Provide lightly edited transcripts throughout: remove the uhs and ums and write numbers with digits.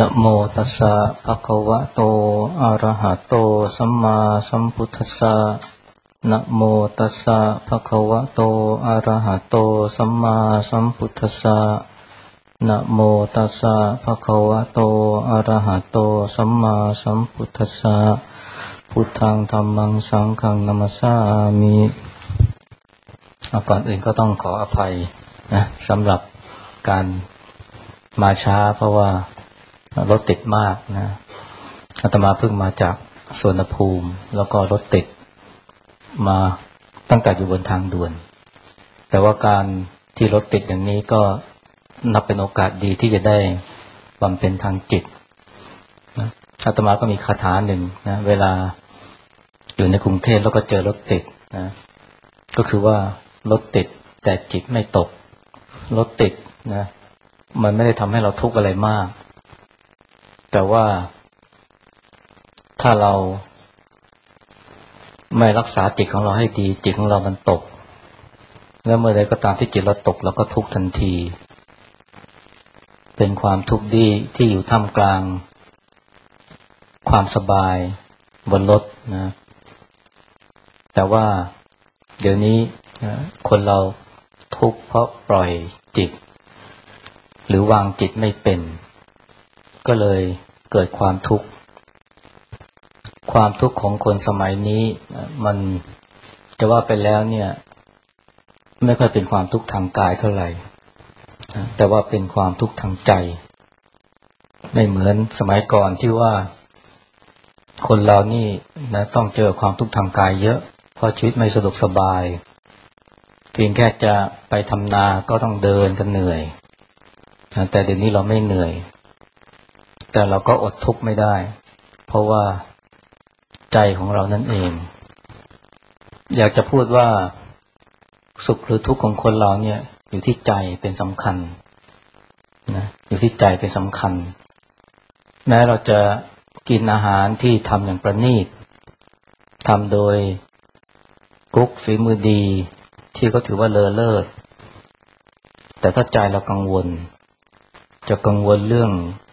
นะโมตัสสะภะคะวะโตอะระหะโตสัมมาสัมพุทธัสสะนะโมตัสสะภะคะวะโตอะระหะโตสัมมาสัมพุทธัสสะนะโมตัสสะภะคะวะโตอะระหะโตสัมมาสัมพุทธัสสะพุทธังธัมมังสังฆังนะมัสสามิก่อนอื่นก็ต้องขออภัยนะสำหรับการมาช้าเพราะว่ารถติดมากนะอาตมาเพิ่งมาจากสวนภูมิแล้วก็รถติดมาตั้งแต่อยู่บนทางด่วนแต่ว่าการที่รถติดอย่างนี้ก็นับเป็นโอกาสดีที่จะได้บำเพ็ญทางจิตนะอาตมาก็มีคาถาหนึ่งนะเวลาอยู่ในกรุงเทพแล้วก็เจอรถติดนะก็คือว่ารถติดแต่จิตไม่ตกรถติดนะมันไม่ได้ทำให้เราทุกข์อะไรมากแต่ว่าถ้าเราไม่รักษาจิตของเราให้ดีจิตของเรามันตกแล้วเมื่อใดก็ตามที่จิตเราตกเราก็ทุกข์ทันทีเป็นความทุกข์ที่อยู่ท่ามกลางความสบายบนรถนะแต่ว่าเดี๋ยวนี้นะคนเราทุกข์เพราะปล่อยจิตหรือวางจิตไม่เป็นก็เลยเกิดความทุกข์ของคนสมัยนี้มันจะว่าไปแล้วเนี่ยไม่ค่อยเป็นความทุกข์ทางกายเท่าไหร่แต่ว่าเป็นความทุกข์ทางใจไม่เหมือนสมัยก่อนที่ว่าคนเรานี่นะต้องเจอความทุกข์ทางกายเยอะเพราะชีวิตไม่สะดวกสบายเพียงแค่จะไปทำนาก็ต้องเดินกันเหนื่อยแต่เดี๋ยวนี้เราไม่เหนื่อยแต่เราก็อดทุกข์ไม่ได้เพราะว่าใจของเรานั่นเองอยากจะพูดว่าสุขหรือทุกข์ของคนเราเนี่ยอยู่ที่ใจเป็นสำคัญนะอยู่ที่ใจเป็นสำคัญแม้เราจะกินอาหารที่ทำอย่างประณีตทำโดยกุ๊กฝีมือดีที่ก็ถือว่าเลอเลิศแต่ถ้าใจเรากังวลจะกังวลเรื่อง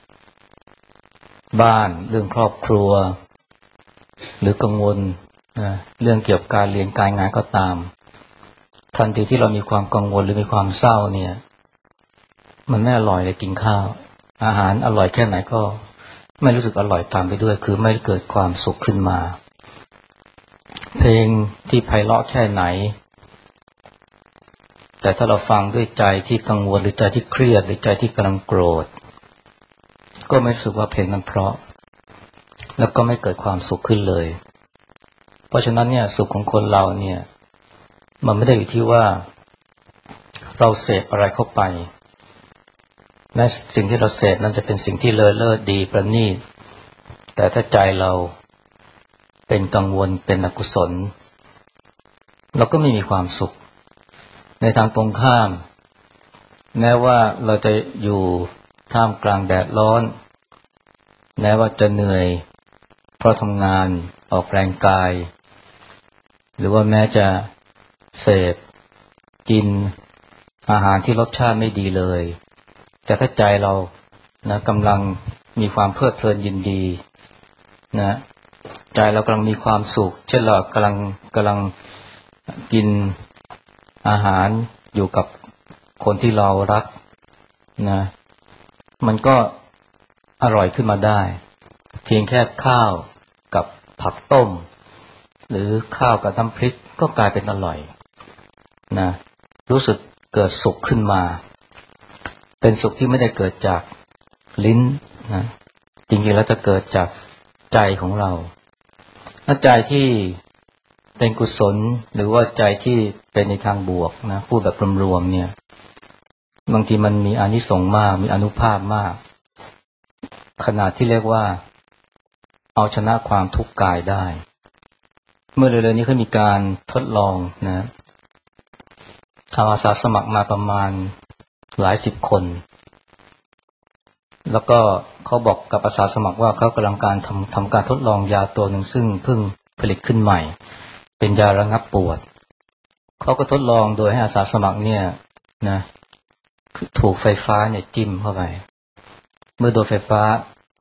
บ้านเรื่องครอบครัวหรือกังวลเรื่องเกี่ยวกับการเรียนการงานก็ตามทันทีที่เรามีความกังวลหรือมีความเศร้าเนี่ยมันไม่อร่อยเลยกินข้าวอาหารอร่อยแค่ไหนก็ไม่รู้สึกอร่อยตามไปด้วยคือไม่เกิดความสุขขึ้นมาเพลงที่ไพเราะแค่ไหนแต่ถ้าเราฟังด้วยใจที่กังวลหรือใจที่เครียดหรือใจที่กำลังโกรธก็ไม่รู้สึกว่าเพลงนั้นเพราะแล้วก็ไม่เกิดความสุขขึ้นเลยเพราะฉะนั้นเนี่ยสุขของคนเราเนี่ยมันไม่ได้อยู่ที่ว่าเราเสพอะไรเข้าไปแม้สิ่งที่เราเสพนั้นจะเป็นสิ่งที่เลอเลิศดีประณีตแต่ถ้าใจเราเป็นกังวลเป็นอกุศลเราก็ไม่มีความสุขในทางตรงข้ามแม้ว่าเราจะอยู่ท่ามกลางแดดร้อนแม้ว่าจะเหนื่อยเพราะทำงานออกแรงกายหรือว่าแม้จะเสพกินอาหารที่รสชาติไม่ดีเลยแต่ถ้าใจเรานะกำลังมีความเพลิดเพลินยินดีนะใจเรากำลังมีความสุขเช่นเรากำลังกินอาหารอยู่กับคนที่เรารักนะมันก็อร่อยขึ้นมาได้เพียงแค่ข้าวกับผักต้มหรือข้าวกับน้ำพริกก็กลายเป็นอร่อยนะรู้สึกเกิดสุขขึ้นมาเป็นสุขที่ไม่ได้เกิดจากลิ้นนะจริงๆแล้วจะเกิดจากใจของเราใจที่เป็นกุศลหรือว่าใจที่เป็นในทางบวกนะพูดแบบรวมๆเนี่ยบางทีมันมีอานิสงส์มากมีอานุภาพมากขนาดที่เรียกว่าเอาชนะความทุกข์กายได้เมื่อเร็วๆนี้เขามีการทดลองนะทำอาสาสมัครมาประมาณหลายสิบคนแล้วก็เขาบอกกับอาสาสมัครว่าเขากำลังทำการทดลองยาตัวหนึ่งซึ่งเพิ่งผลิตขึ้นใหม่เป็นยาระงับปวดเขาก็ทดลองโดยให้อาสาสมัครเนี่ยนะถูกไฟฟ้าเนี่ยจิ้มเข้าไปเมื่อโดนไฟฟ้า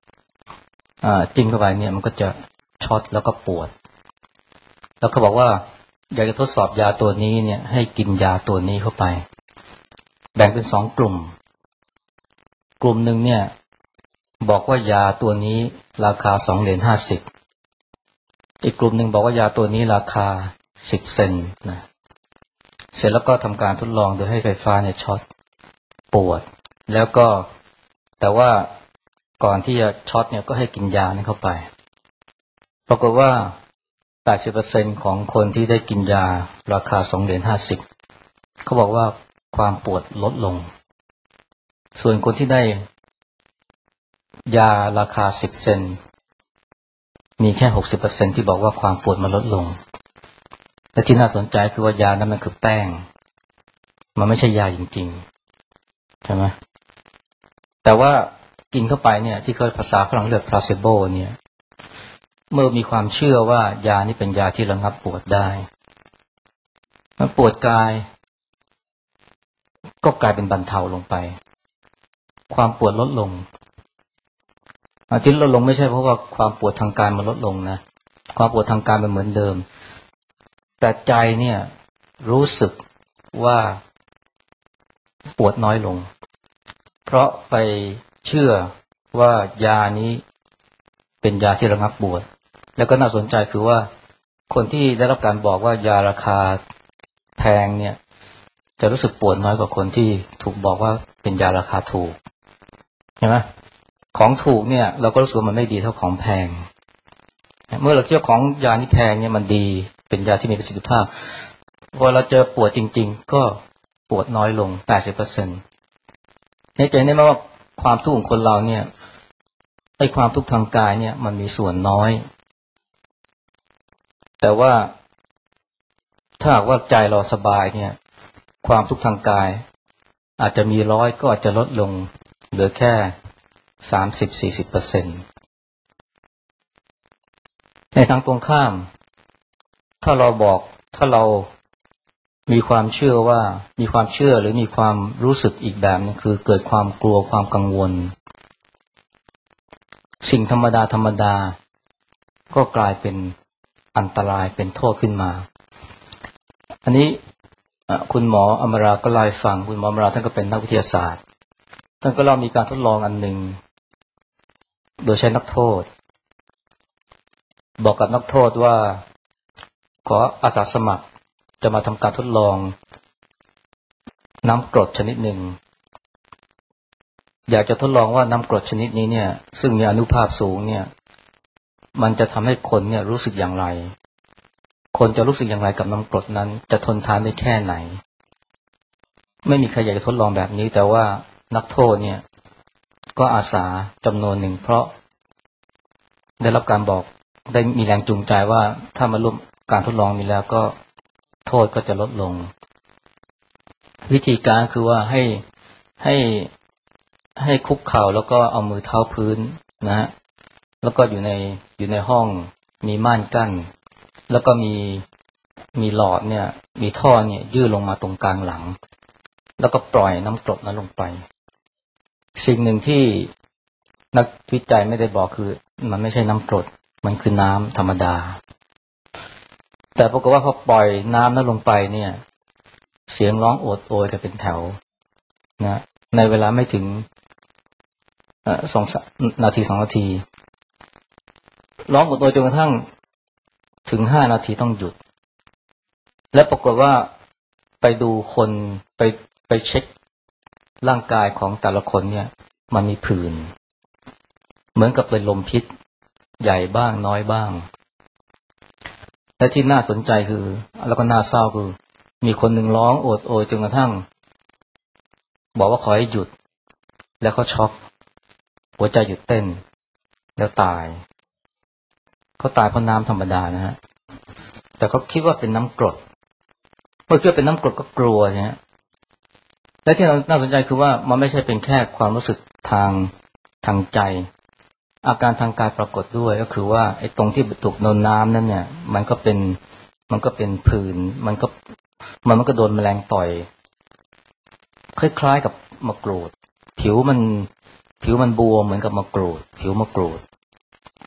จิ้มเข้าไปเนี่ยมันก็จะช็อตแล้วก็ปวดแล้วเขาบอกว่าอยากจะทดสอบยาตัวนี้เนี่ยให้กินยาตัวนี้เข้าไปแบ่งเป็น2 กลุ่มกลุ่มหนึ่งเนี่ยบอกว่ายาตัวนี้ราคา$2.50อีกกลุ่มหนึ่งบอกว่ายาตัวนี้ราคา10 เซนต์นะเสร็จแล้วก็ทำการทดลองโดยให้ไฟฟ้าเนี่ยช็อตปวดแล้วก็แต่ว่าก่อนที่จะช็อตเนี่ยก็ให้กินยานั้นเข้าไปปรากฏว่า 80% ของคนที่ได้กินยาราคา$2.50เขาบอกว่าความปวดลดลงส่วนคนที่ได้ยาราคา10 เซนต์มีแค่ 60% ที่บอกว่าความปวดมันลดลงและที่น่าสนใจคือว่ายานั้นมันคือแป้งมันไม่ใช่ยาจริงๆใช่ไหมแต่ว่ากินเข้าไปเนี่ยที่เขาภาษาฝรั่งเรียก placebo เนี่ยเมื่อมีความเชื่อว่ายานี้เป็นยาที่ระงับปวดได้มันปวดกายก็กลายเป็นบรรเทาลงไปความปวดลดลงที่ลดลงไม่ใช่เพราะว่าความปวดทางกายมันลดลงนะความปวดทางกายมันเหมือนเดิมแต่ใจเนี่ยรู้สึกว่าปวดน้อยลงเพราะไปเชื่อว่ายานี้เป็นยาที่ระงับปวดแล้วก็น่าสนใจคือว่าคนที่ได้รับการบอกว่ายาราคาแพงเนี่ยจะรู้สึกปวดน้อยกว่าคนที่ถูกบอกว่าเป็นยาราคาถูกเห็นไหมของถูกเนี่ยเราก็รู้สึกว่ามันไม่ดีเท่าของแพงเมื่อเราเชื่อของยาที่แพงเนี่ยมันดีเป็นยาที่มีประสิทธิภาพพอเราเจอปวดจริงๆก็ปวดน้อยลง 80% ให้ใจได้ไหมว่าความทุกข์ของคนเราเนี่ยไอ้ความทุกข์ทางกายเนี่ยมันมีส่วนน้อยแต่ว่าถ้าหากว่าใจเราสบายเนี่ยความทุกข์ทางกายอาจจะมี100ก็อาจจะลดลงเหลือแค่ 30-40% ในทางตรงข้ามถ้าเรามีความเชื่อหรือมีความรู้สึกอีกแบบนึงคือเกิดความกลัวความกังวลสิ่งธรรมดาก็กลายเป็นอันตรายเป็นโทษขึ้นมาอันนี้คุณหมออมราก็เล่าให้ฟังคุณหมออมราท่านก็เป็นนักวิทยาศาสตร์ท่านก็เล่ามีการทดลองอันหนึ่งโดยใช้นักโทษบอกกับนักโทษว่าขออาสาสมัครจะมาทำการทดลองน้ำกรดชนิดหนึ่งอยากจะทดลองว่าน้ำกรดชนิดนี้เนี่ยซึ่งมีอานุภาพสูงเนี่ยมันจะทำให้คนเนี่ยรู้สึกอย่างไรคนจะรู้สึกอย่างไรกับน้ำกรดนั้นจะทนทานได้แค่ไหนไม่มีใครอยากจะทดลองแบบนี้แต่ว่านักโทษเนี่ยก็อาสาจำนวนหนึ่งเพราะได้รับการบอกได้มีแรงจูงใจว่าถ้ามาร่วมการทดลองนี้แล้วก็โทษก็จะลดลงวิธีการคือว่าให้คุกเข่าแล้วก็เอามือเท้าพื้นนะฮะแล้วก็อยู่ในห้องมีม่านกั้นแล้วก็มีหลอดเนี่ยมีท่อเนี่ยยื่นลงมาตรงกลางหลังแล้วก็ปล่อยน้ำกรดนั้นลงไปสิ่งหนึ่งที่นักวิจัยไม่ได้บอกคือมันไม่ใช่น้ำกรดมันคือน้ำธรรมดาแต่ปรากฏว่าพอปล่อยน้ำนั้นลงไปเนี่ยเสียงร้องโอดโอยกันเป็นแถวนะในเวลาไม่ถึง2 นาทีร้องโอดโอยจนกระทั่งถึง5 นาทีต้องหยุดและปรากฏว่าไปดูคนไปเช็คร่างกายของแต่ละคนเนี่ยมันมีผื่นเหมือนกับเป็นลมพิษใหญ่บ้างน้อยบ้างและที่น่าสนใจคือแล้วก็น่าเศร้าคือมีคนหนึ่งร้องโอดโอยจนกระทั่งบอกว่าขอให้หยุดแล้วเขาช็อกหัวใจหยุดเต้นแล้วตายเขาตายเพราะน้ำธรรมดานะฮะแต่เขาคิดว่าเป็นน้ำกรดเมื่อคิดว่าเป็นน้ำกรดก็กลัวนะฮะและที่น่าสนใจคือว่ามันไม่ใช่เป็นแค่ความรู้สึกทางใจอาการทางกายปรากฏด้วยก็คือว่าไอ้ตรงที่ถูกโดนน้ำนั่นเนี่ยมันก็เป็นผื่นมันก็โดนแมลงต่อยคล้ายๆกับมะกรูดผิวมันบวมเหมือนกับมะกรูดผิวมะกรูด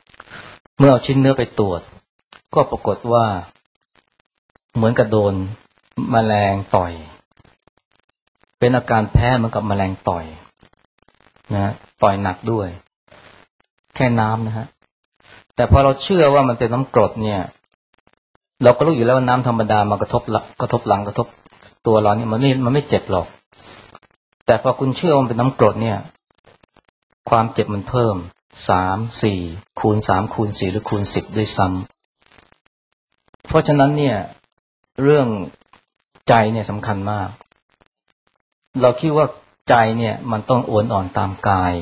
เมื่อเอาชิ้นเนื้อไปตรวจก็ปรากฏว่าเหมือนกับโดนแมลงต่อยเป็นอาการแพ้เหมือนกับแมลงต่อยนะต่อยหนักด้วยแค่น้ำนะฮะแต่พอเราเชื่อว่ามันเป็นน้ำกรดเนี่ยเราก็รู้อยู่แล้วว่าน้ำธรรมดามากระทบหลังกระทบตัวเราเนี่ยมันไม่เจ็บหรอกแต่พอคุณเชื่อว่ามันเป็นน้ำกรดเนี่ยความเจ็บมันเพิ่ม3 4คูณ3คูณ4หรือคูณ10ด้วยซ้ำเพราะฉะนั้นเนี่ยเรื่องใจเนี่ยสำคัญมากเราคิดว่าใจเนี่ยมันต้องโอนอ่อนตามกาย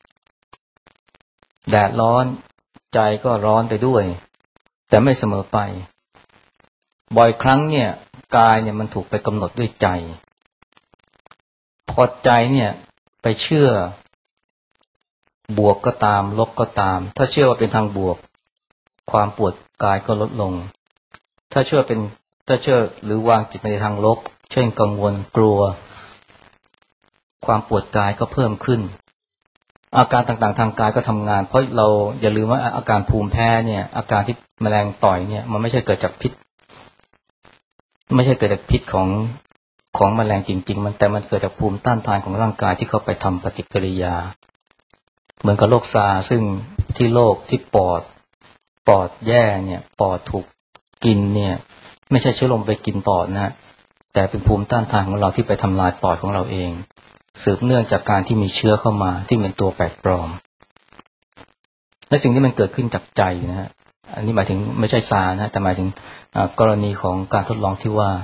แดดร้อนใจก็ร้อนไปด้วยแต่ไม่เสมอไปบ่อยครั้งเนี่ยกายเนี่ยมันถูกไปกำหนดด้วยใจพอใจเนี่ยไปเชื่อบวกก็ตามลบก็ตามถ้าเชื่อว่าเป็นทางบวกความปวดกายก็ลดลงถ้าเชื่อหรือวางจิตในทางลบเช่นกังวลกลัวความปวดกายก็เพิ่มขึ้นอาการต่างๆทางกายก็ทำงานเพราะเราอย่าลืมว่าอาการภูมิแพ้เนี่ยอาการที่แมลงต่อยเนี่ยมันไม่ใช่เกิดจากพิษของแมลงจริงๆแต่มันเกิดจากภูมิต้านทานของร่างกายที่เขาไปทำปฏิกิริยาเหมือนกับโรคซาร์ซึ่งที่โรคที่ปอดแย่เนี่ยปอดถูกกินเนี่ยไม่ใช่เชื้อลมไปกินปอดนะแต่เป็นภูมิต้านทานของเราที่ไปทำลายปอดของเราเองสืบเนื่องจากการที่มีเชื้อเข้ามาที่เป็นตัวแปลกปลอมและสิ่งที่มันเกิดขึ้นจากใจนะฮะอันนี้หมายถึงไม่ใช่ซาร์นะแต่หมายถึงกรณีของการทดลองที่ว่า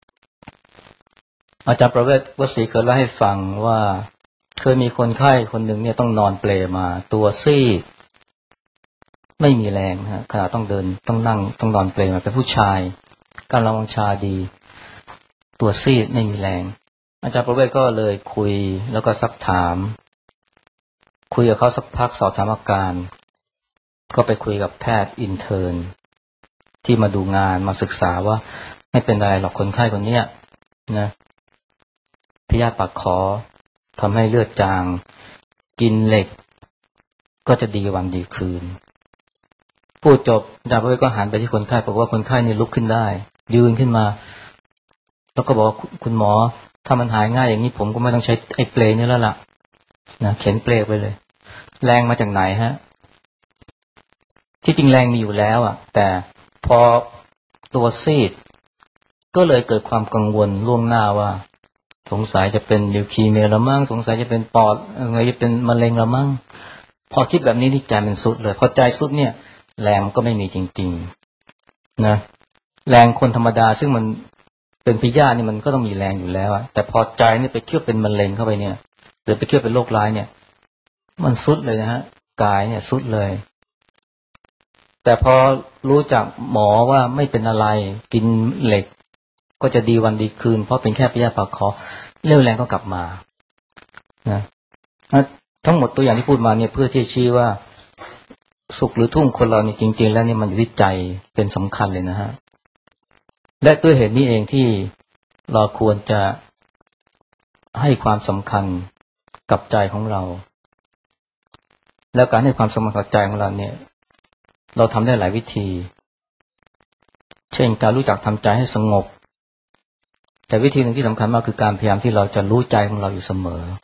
อาจารย์ประเวศวสีเคยเล่าให้ฟังว่าเคยมีคนไข้คนหนึ่งเนี่ยต้องนอนเปลมาตัวซีดไม่มีแรงนะขณะต้องเดินต้องนั่งต้องนอนเปลมาเป็นผู้ชายกำลังวังชาดีตัวซีดไม่มีแรงอาจารย์ประเวศก็เลยคุยแล้วก็ซักถามคุยกับเขาสักพักสอบถามอาการก็ไปคุยกับแพทย์อินเทิร์นที่มาดูงานมาศึกษาว่าไม่เป็นไรหรอกคนไข้คนเนี้ยนะพยาธิปากคอทำให้เลือดจางกินเหล็กก็จะดีวันดีคืนพูดจบอาจารย์ประเวศก็หันไปที่คนไข้บอกว่าคนไข้นี่ลุกขึ้นได้ยืนขึ้นมาแล้วก็บอกว่าคุณหมอถ้ามันหายง่ายอย่างนี้ผมก็ไม่ต้องใช้ไอ้เปลนี่แล้วล่ะนะเข็นเปลไปเลยแรงมาจากไหนฮะที่จริงแรงมีอยู่แล้วอ่ะแต่พอตัวซีดก็เลยเกิดความกังวลล่วงหน้าว่าสงสัยจะเป็นลิวคีเมียละมั่งสงสัยจะเป็นปอดอะไรจะเป็นมะเร็งละมั่งพอคิดแบบนี้นี่ใจมันสุดเลยพอใจสุดเนี่ยแรงก็ไม่มีจริงๆนะแรงคนธรรมดาซึ่งมันเป็นพยาธินี่มันก็ต้องมีแรงอยู่แล้วแต่พอใจนี่ไปเชื่อเป็นมะเร็งเข้าไปเนี่ยหรือไปเชื่อเป็นโรคร้ายเนี่ยมันสุดเลยนะฮะกายเนี่ยสุดเลยแต่พอรู้จากหมอว่าไม่เป็นอะไรกินเหล็กก็จะดีวันดีคืนเพราะเป็นแค่พยาธิปากคอเรี่ยวแรงก็กลับมานะทั้งหมดตัวอย่างที่พูดมาเนี่ยเพื่อที่ชี้ว่าสุขหรือทุกข์คนเรานี่จริงๆแล้วนี่มันอยู่ที่ใจเป็นสำคัญเลยนะฮะและด้วยเหตุนี้เองที่เราควรจะให้ความสำคัญกับใจของเราแล้วการให้ความสำคัญกับใจของเราเนี่ยเราทำได้หลายวิธีเช่นการรู้จักทำใจให้สงบแต่วิธีหนึ่งที่สำคัญมากคือการพยายามที่เราจะรู้ใจของเราอยู่เสมอ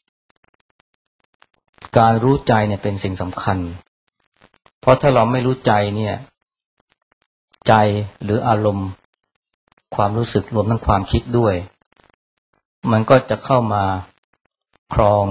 การรู้ใจเนี่ยเป็นสิ่งสำคัญเพราะถ้าเราไม่รู้ใจเนี่ยใจหรืออารมณ์ความรู้สึกรวมทั้งความคิดด้วยมันก็จะเข้ามาครอง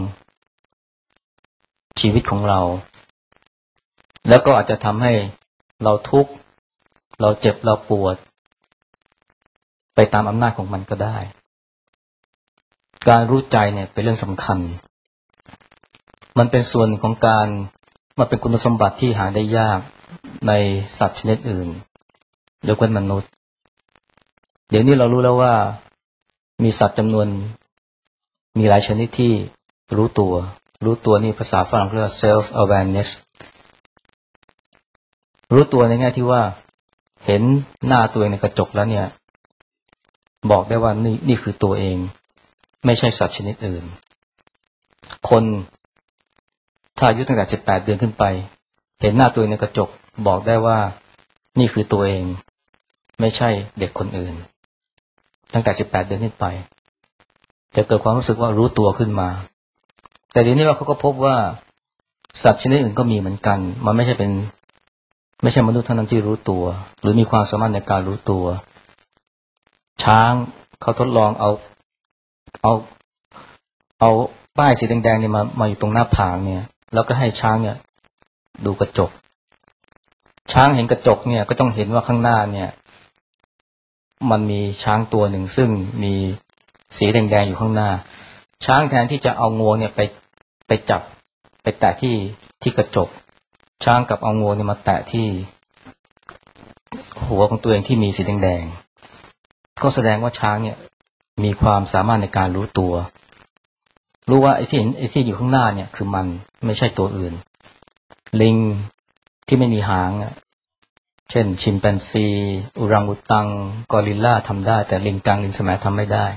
ชีวิตของเราแล้วก็อาจจะทำให้เราทุกข์เราเจ็บเราปวดไปตามอำนาจของมันก็ได้การรู้ใจเนี่ยเป็นเรื่องสำคัญมันเป็นส่วนของการมันเป็นคุณสมบัติที่หาได้ยากในสัตว์ชนิดอื่นยกเว้นมนุษย์เดี๋ยวนี้เรารู้แล้วว่ามีสัตว์จำนวนมีหลายชนิดที่รู้ตัวนี่ภาษาฝรั่งเรียกว่า self awareness รู้ตัวในแง่ที่ว่าเห็นหน้าตัวเองในกระจกแล้วเนี่ยบอกได้ว่านี่คือตัวเองไม่ใช่สัตว์ชนิดอื่นคนถ้าอายุตั้งแต่18 เดือนขึ้นไปเห็นหน้าตัวเองในกระจกบอกได้ว่านี่คือตัวเองไม่ใช่เด็กคนอื่นตั้งแต่18 เดือนขึ้นไปจะเกิดความรู้สึกว่ารู้ตัวขึ้นมาแต่เดี๋ยวนี้ว่าเขาก็พบว่าสัตว์ชนิดอื่นก็มีเหมือนกันมันไม่ใช่มนุษย์เท่านั้นที่รู้ตัวหรือมีความสามารถในการรู้ตัวช้างเขาทดลองเอาป้ายสีแดงๆนี่มาอยู่ตรงหน้าผากเนี่ยแล้วก็ให้ช้างเนี่ยดูกระจกช้างเห็นกระจกเนี่ยก็ต้องเห็นว่าข้างหน้าเนี่ยมันมีช้างตัวหนึ่งซึ่งมีสีแดงๆอยู่ข้างหน้าช้างแทนที่จะเอางวงเนี่ยไปจับไปแตะที่กระจกช้างกับเอางวงเนี่ยมาแตะที่หัวของตัวเองที่มีสีแดงๆก็แสดงว่าช้างเนี่ยมีความสามารถในการรู้ตัวรู้ว่าไอ้ที่อยู่ข้างหน้าเนี่ยคือมันไม่ใช่ตัวอื่นลิงที่ไม่มีหางเช่นชิมแปนซีอุรังอุตังกอริลลาทำได้แต่ลิงกังลิงสมัยทำไม่ได้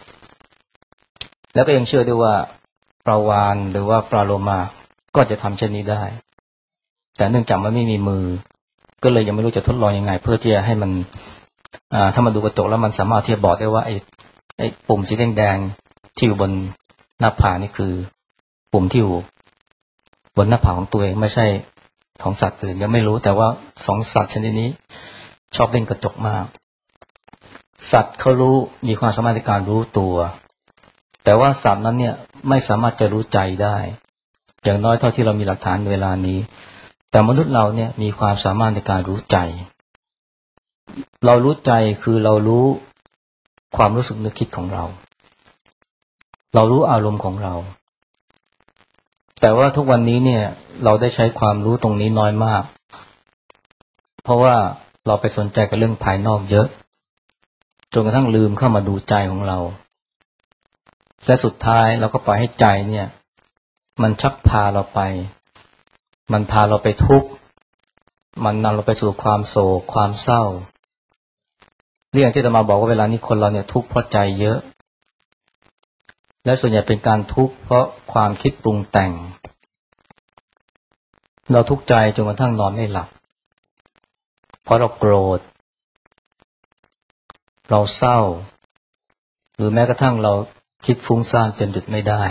แล้วก็ยังเชื่อด้วยว่าปลาวาฬหรือว่าปลาโลมาก็จะทำเช่นนี้ได้แต่เนื่องจากมันไม่มีมือก็เลยยังไม่รู้จะทดลองยังไงเพื่อที่จะให้มันถ้ามันดูกระจกแล้วมันสามารถที่จะบอกได้ว่าไอ้ปุ่มสีแดงๆที่อยู่บนหน้าผากนี่คือปุ่มที่อยู่บนหน้าผากของตัวเองไม่ใช่ของสัตว์อื่นยังไม่รู้แต่ว่า2 สัตว์ชนิดนี้ชอบเล่นกระจกมากสัตว์เขารู้มีความสามารถในการรู้ตัวแต่ว่าสัตว์นั้นเนี่ยไม่สามารถจะรู้ใจได้อย่างน้อยเท่าที่เรามีหลักฐานเวลานี้แต่มนุษย์เราเนี่ยมีความสามารถในการรู้ใจเรารู้ใจคือเรารู้ความรู้สึกนึกคิดของเรารู้อารมณ์ของเราแต่ว่าทุกวันนี้เนี่ยเราได้ใช้ความรู้ตรงนี้น้อยมากเพราะว่าเราไปสนใจกับเรื่องภายนอกเยอะจนกระทั่งลืมเข้ามาดูใจของเราและสุดท้ายเราก็ปล่อยให้ใจเนี่ยมันชักพาเราไปมันพาเราไปทุกข์มันนำเราไปสู่ความโศกความเศร้าเรื่องที่อาตมาบอกว่าเวลานี้คนเราเนี่ยทุกข์เพราะใจเยอะและส่วนใหญ่เป็นการทุกข์เพราะความคิดปรุงแต่งเราทุกข์ใจจนกระทั่งนอนไม่หลับเพราะเราโกรธเราเศร้าหรือแม้กระทั่งเราคิดฟุ้งซ่านจนหยุดไม่ได้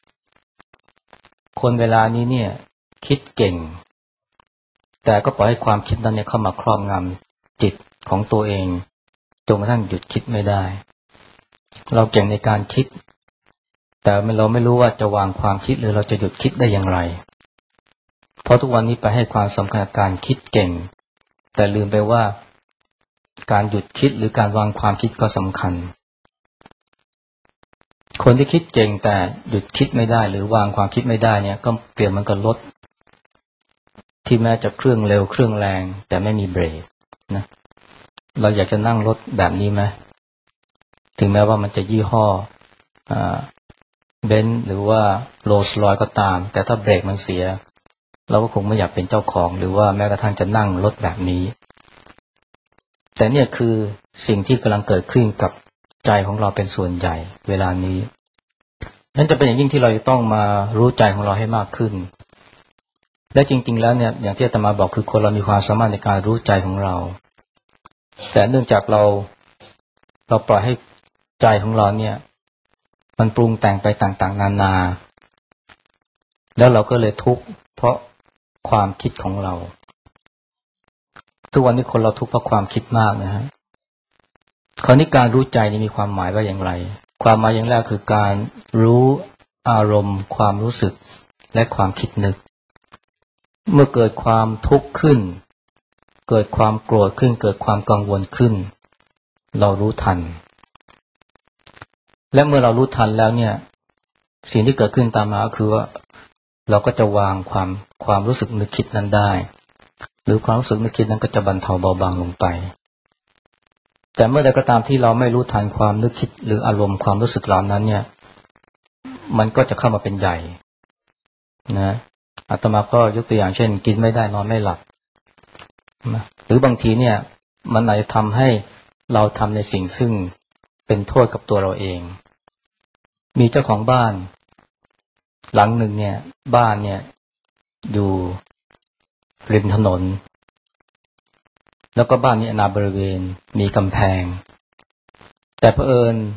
คนเวลานี้เนี่ยคิดเก่งแต่ก็ปล่อยให้ความคิดนั้นเนี่ยเข้ามาครอบงำจิตของตัวเองจนกระทั่งหยุดคิดไม่ได้เราเก่งในการคิดแต่เราไม่รู้ว่าจะวางความคิดหรือเราจะหยุดคิดได้อย่างไรเพราะทุกวันนี้ไปให้ความสำคัญกับการคิดเก่งแต่ลืมไปว่าการหยุดคิดหรือการวางความคิดก็สำคัญคนที่คิดเก่งแต่หยุดคิดไม่ได้หรือวางความคิดไม่ได้เนี่ยก็เปรียบเหมือนกับรถที่แม้จะเครื่องเร็วเครื่องแรงแต่ไม่มีเบรกนะเราอยากจะนั่งรถแบบนี้ไหมถึงแม้ว่ามันจะยี่ห้อเบนซ์หรือว่าโรลส์รอยซ์ก็ตามแต่ถ้าเบรกมันเสียเราก็คงไม่อยากเป็นเจ้าของหรือว่าแม้กระทั่งจะนั่งรถแบบนี้แต่เนี่ยคือสิ่งที่กำลังเกิดขึ้นกับใจของเราเป็นส่วนใหญ่เวลานี้นั้นจะเป็นอย่างยิ่งที่เราจะต้องมารู้ใจของเราให้มากขึ้นและจริงๆแล้วเนี่ยอย่างที่อาตมาบอกคือคนเรามีความสามารถในการรู้ใจของเราแต่เนื่องจากเราปล่อยให้ใจของเราเนี่ยมันปรุงแต่งไปต่างๆนานาแล้วเราก็เลยทุกข์เพราะความคิดของเราทุกวันนี้คนเราทุกข์เพราะความคิดมากนะฮะคราวนี้การรู้ใจนี่มีความหมายว่าอย่างไรความหมายอย่างแรกคือการรู้อารมณ์ความรู้สึกและความคิดนึกเมื่อเกิดความทุกข์ขึ้นเกิดความโกรธขึ้นเกิดความกังวลขึ้นเรารู้ทันและเมื่อเรารู้ทันแล้วเนี่ยสิ่งที่เกิดขึ้นตามมาก็คือว่าเราก็จะวางความรู้สึกนึกคิดนั้นได้หรือความรู้สึกนึกคิดนั้นก็จะบรรเทาเบาบางลงไปแต่เมื่อใดก็ตามที่เราไม่รู้ทันความนึกคิดหรืออารมณ์ความรู้สึกเหล่านั้นเนี่ยมันก็จะเข้ามาเป็นใหญ่นะอาตมาก็ยกตัวอย่างเช่นกินไม่ได้นอนไม่หลับหรือบางทีเนี่ยมันอาจจะทำให้เราทำในสิ่งซึ่งเป็นโทษกับตัวเราเองมีเจ้าของบ้านหลังหนึ่งเนี่ยบ้านเนี่ยอยู่ริมถนนแล้วก็บ้านมีอาณาบริเวณมีกำแพงแต่เผอิญ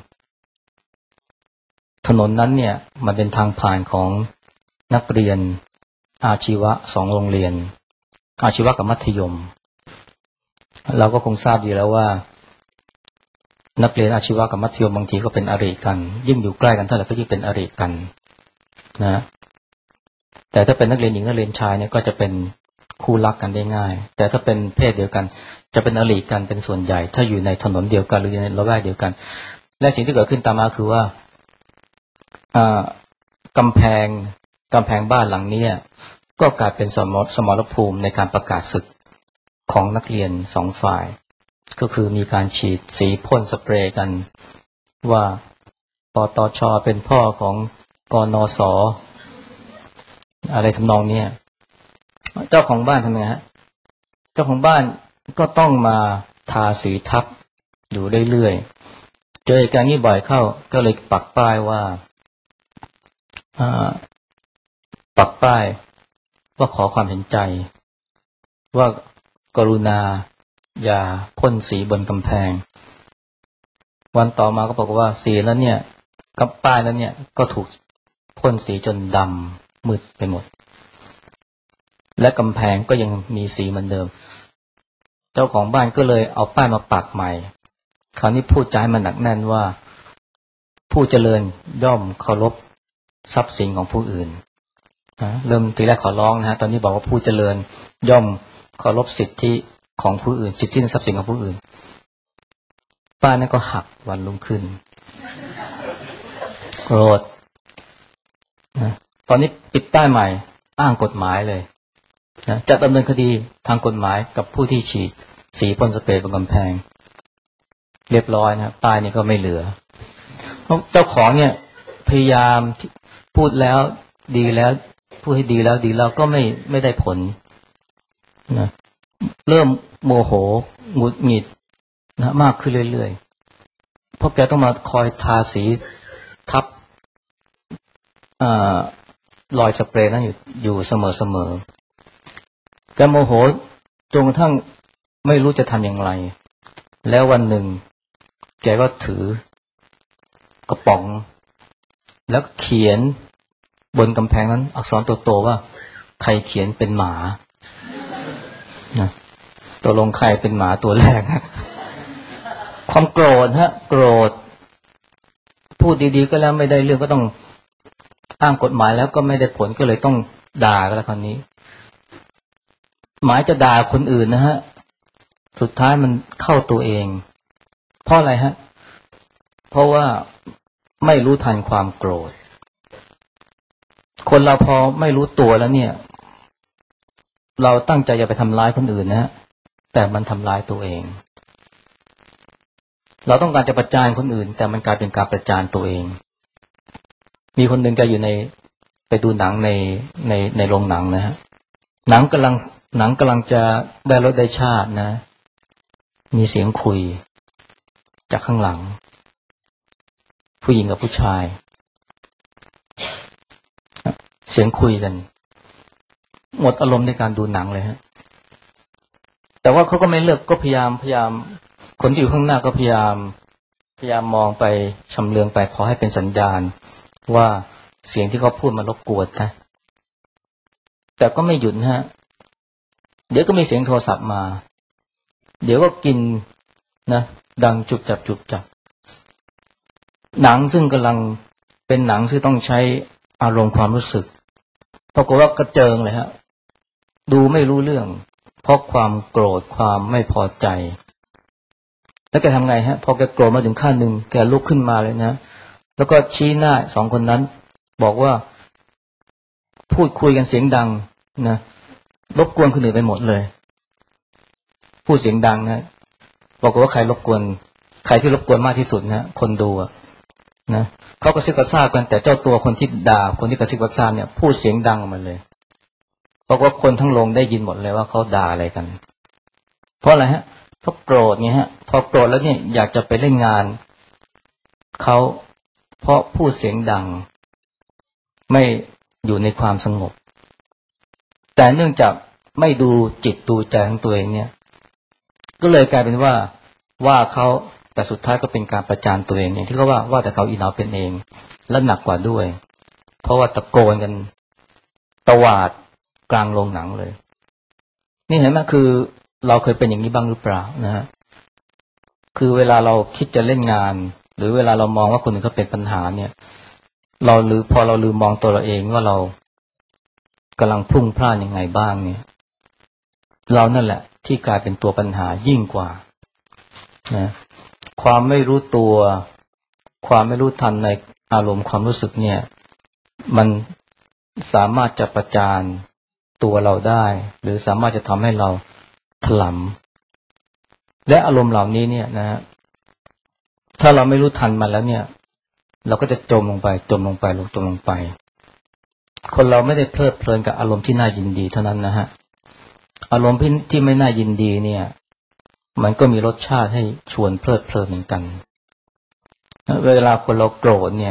ถนนนั้นเนี่ยมันเป็นทางผ่านของนักเรียนอาชีวะ2โรงเรียนอาชีวะกับมัธยมเราก็คงทราบดีแล้วว่านักเรียนอาชีวะกับมัธยมบางทีก็เป็นอริกันยิ่งอยู่ใกล้กันเท่าไหร่ก็ยิ่งเป็นอริกันนะแต่ถ้าเป็นนักเรียนหญิงนักเรียนชายเนี่ยก็จะเป็นคู่รักกันได้ง่ายแต่ถ้าเป็นเพศเดียวกันจะเป็นอริกันเป็นส่วนใหญ่ถ้าอยู่ในถนนเดียวกันหรือในละแวกเดียวกันและสิ่งที่เกิดขึ้นตามมาคือว่ากำแพงบ้านหลังนี้ก็กลายเป็นสมรภูมิในการประกาศศึกของนักเรียน2ฝ่ายก็คือมีการฉีดสีพ่นสเปรย์กันว่าปตช.เป็นพ่อของกนส.อะไรทำนองนี้เจ้าของบ้านทำไงฮะเจ้าของบ้านก็ต้องมาทาสีทับอยู่เรื่อยๆเจอเหตุการณ์นี้บ่อยเข้าก็เลยปักป้ายว่าขอความเห็นใจว่ากรุณาอย่าพ่นสีบนกำแพงวันต่อมาก็บอกว่าสีนั้นเนี่ยกับป้ายนั้นเนี่ยก็ถูกพ่นสีจนดำมืดไปหมดและกำแพงก็ยังมีสีเหมือนเดิมเจ้าของบ้านก็เลยเอาป้ายมาปักใหม่คราวนี้พูดจาให้มันหนักแน่นว่าผู้เจริญย่อมเคารพทรัพย์สินของผู้อื่นเริ่มทีแรกขอร้องนะฮะตอนนี้บอกว่าผู้เจริญย่อมเคารพสิทธิของผู้อื่นสิทธิในทรัพย์สินของผู้อื่นป้านั่นก็หักวันรุ่งขึ้นโกรธนะตอนนี้ปิดป้ายใหม่อ้างกฎหมายเลยนะจะดำเนินคดีทางกฎหมายกับผู้ที่ฉีดสีพ่นสเปรย์บนกำแพงเรียบร้อยนะป้ายนี่ก็ไม่เหลือเจ้าของเนี่ยพยายามพูดแล้วดีแล้วพูดให้ดีแล้วก็ไม่ได้ผลนะเริ่มโมโหหงุดหงิดนะมากขึ้นเรื่อยๆเพราะแกต้องมาคอยทาสีทับรอยสเปรย์นั้นอยู่เสมอแกโมโหจนกระทั่งไม่รู้จะทำอย่างไรแล้ววันหนึ่งแกก็ถือกระป๋องแล้วเขียนบนกำแพงนั้นอักษรโตๆว่าใครเขียนเป็นหมานะตัวลงใครเป็นหมาตัวแรกความโกรธโกรธพูดดีๆก็แล้วไม่ได้เรื่องก็ต้องอ้างกฎหมายแล้วก็ไม่ได้ผลก็เลยต้องด่ากันแล้วคราวนี้หมายจะด่าคนอื่นนะฮะสุดท้ายมันเข้าตัวเองเพราะอะไรฮะเพราะว่าไม่รู้ทันความโกรธคนเราพอไม่รู้ตัวแล้วเนี่ยเราตั้งใจจะไปทำร้ายคนอื่นนะฮะแต่มันทำร้ายตัวเองเราต้องการจะประจานคนอื่นแต่มันกลายเป็นการประจานตัวเองมีคนหนึ่งแกอยู่ไปดูหนังในโรงหนังนะฮะหนังกำลังจะได้รสได้ชาตินะมีเสียงคุยจากข้างหลังผู้หญิงกับผู้ชายเสียงคุยกันหมดอารมณ์ในการดูหนังเลยฮะแต่ว่าเขาก็ไม่เลิกก็พยายามคนที่อยู่ข้างหน้าก็พยายามมองไปชำเลืองไปขอให้เป็นสัญญาณว่าเสียงที่เขาพูดมารบกวนนะแต่ก็ไม่หยุดฮะเดี๋ยวก็มีเสียงโทรศัพท์มาเดี๋ยวก็กินนะดังจุบจับหนังซึ่งกำลังเป็นหนังที่ต้องใช้อารมณ์ความรู้สึกปรากฏว่ากระเจิงเลยฮะดูไม่รู้เรื่องเพราะความโกรธความไม่พอใจแล้วแกทำไงฮะพอแกโกรธมาถึงขั้นหนึ่งแกลุกขึ้นมาเลยนะแล้วก็ชี้หน้า2คนนั้นบอกว่าพูดคุยกันเสียงดังนะรบกวนคนอื่นไปหมดเลยพูดเสียงดังนะบอกว่าใครที่รบกวนมากที่สุดนะคนดูนะเขาก็ซิกกระซาบกันแต่เจ้าตัวคนที่ด่าคนที่กระซิกกระซาบเนี่ยพูดเสียงดังออกมาเลยบอกว่าคนทั้งโรงได้ยินหมดเลยว่าเขาด่าอะไรกันเพราะอะไรฮะเพราะโกรธไงฮะพอโกรธแล้วเนี่ยอยากจะไปเล่นงานเขาเพราะพูดเสียงดังไม่อยู่ในความสงบแต่เนื่องจากไม่ดูจิตดูใจของตัวเองเนี่ยก็เลยกลายเป็นว่าเขาแต่สุดท้ายก็เป็นการประจานตัวเองอย่างที่เขาว่าแต่เขาอีหนาวเป็นเองและหนักกว่าด้วยเพราะว่าตะโกนกันตวาดกลางโรงหนังเลยนี่เห็นไหมคือเราเคยเป็นอย่างนี้บ้างหรือเปล่านะฮะคือเวลาเราคิดจะเล่นงานหรือเวลาเรามองว่าคนอื่นเขาเป็นปัญหาเนี่ยพอเราลืมมองตัวเราเองว่าเรากำลังพุ่งพลาดยังไงบ้างเนี่ยเรานั่นแหละที่กลายเป็นตัวปัญหายิ่งกว่านะความไม่รู้ตัวความไม่รู้ทันในอารมณ์ความรู้สึกเนี่ยมันสามารถจะประจานตัวเราได้หรือสามารถจะทำให้เราถลำและอารมณ์เหล่านี้เนี่ยนะฮะถ้าเราไม่รู้ทันมันแล้วเนี่ยเราก็จะจมลงไปคนเราไม่ได้เพลิดเพลินกับอารมณ์ที่น่ายินดีเท่านั้นนะฮะอารมณ์ที่ไม่น่ายินดีเนี่ยมันก็มีรสชาติให้ชวนเพลิดเพลินเหมือนกันเวลาคนเราโกรธเนี่ย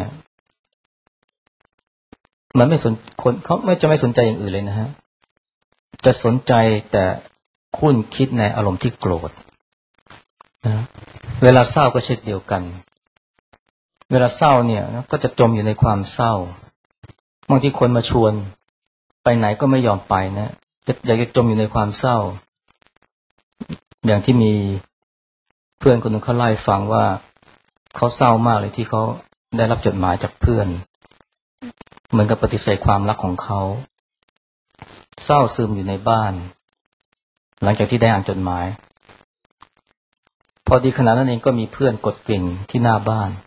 มันไม่สนคนเขาไม่สนใจอย่างอื่นเลยนะฮะจะสนใจแต่คุ้นคิดในอารมณ์ที่โกรธนะเวลาเศร้าก็เช่นเดียวกันเวลาเศร้าเนี่ยก็จะจมอยู่ในความเศร้าบางทีคนมาชวนไปไหนก็ไม่ยอมไปนะอยากจะจมอยู่ในความเศร้าอย่างที่มีเพื่อนคนหนึ่งเขาเล่าให้ฟังว่าเขาเศร้ามากเลยที่เขาได้รับจดหมายจากเพื่อนเหมือนกับปฏิเสธความรักของเขาเศร้าซึมอยู่ในบ้านหลังจากที่ได้อ่านจดหมายพอดีขณะนั้นเองก็มีเพื่อนกดกริ่งที่หน้าบ้าน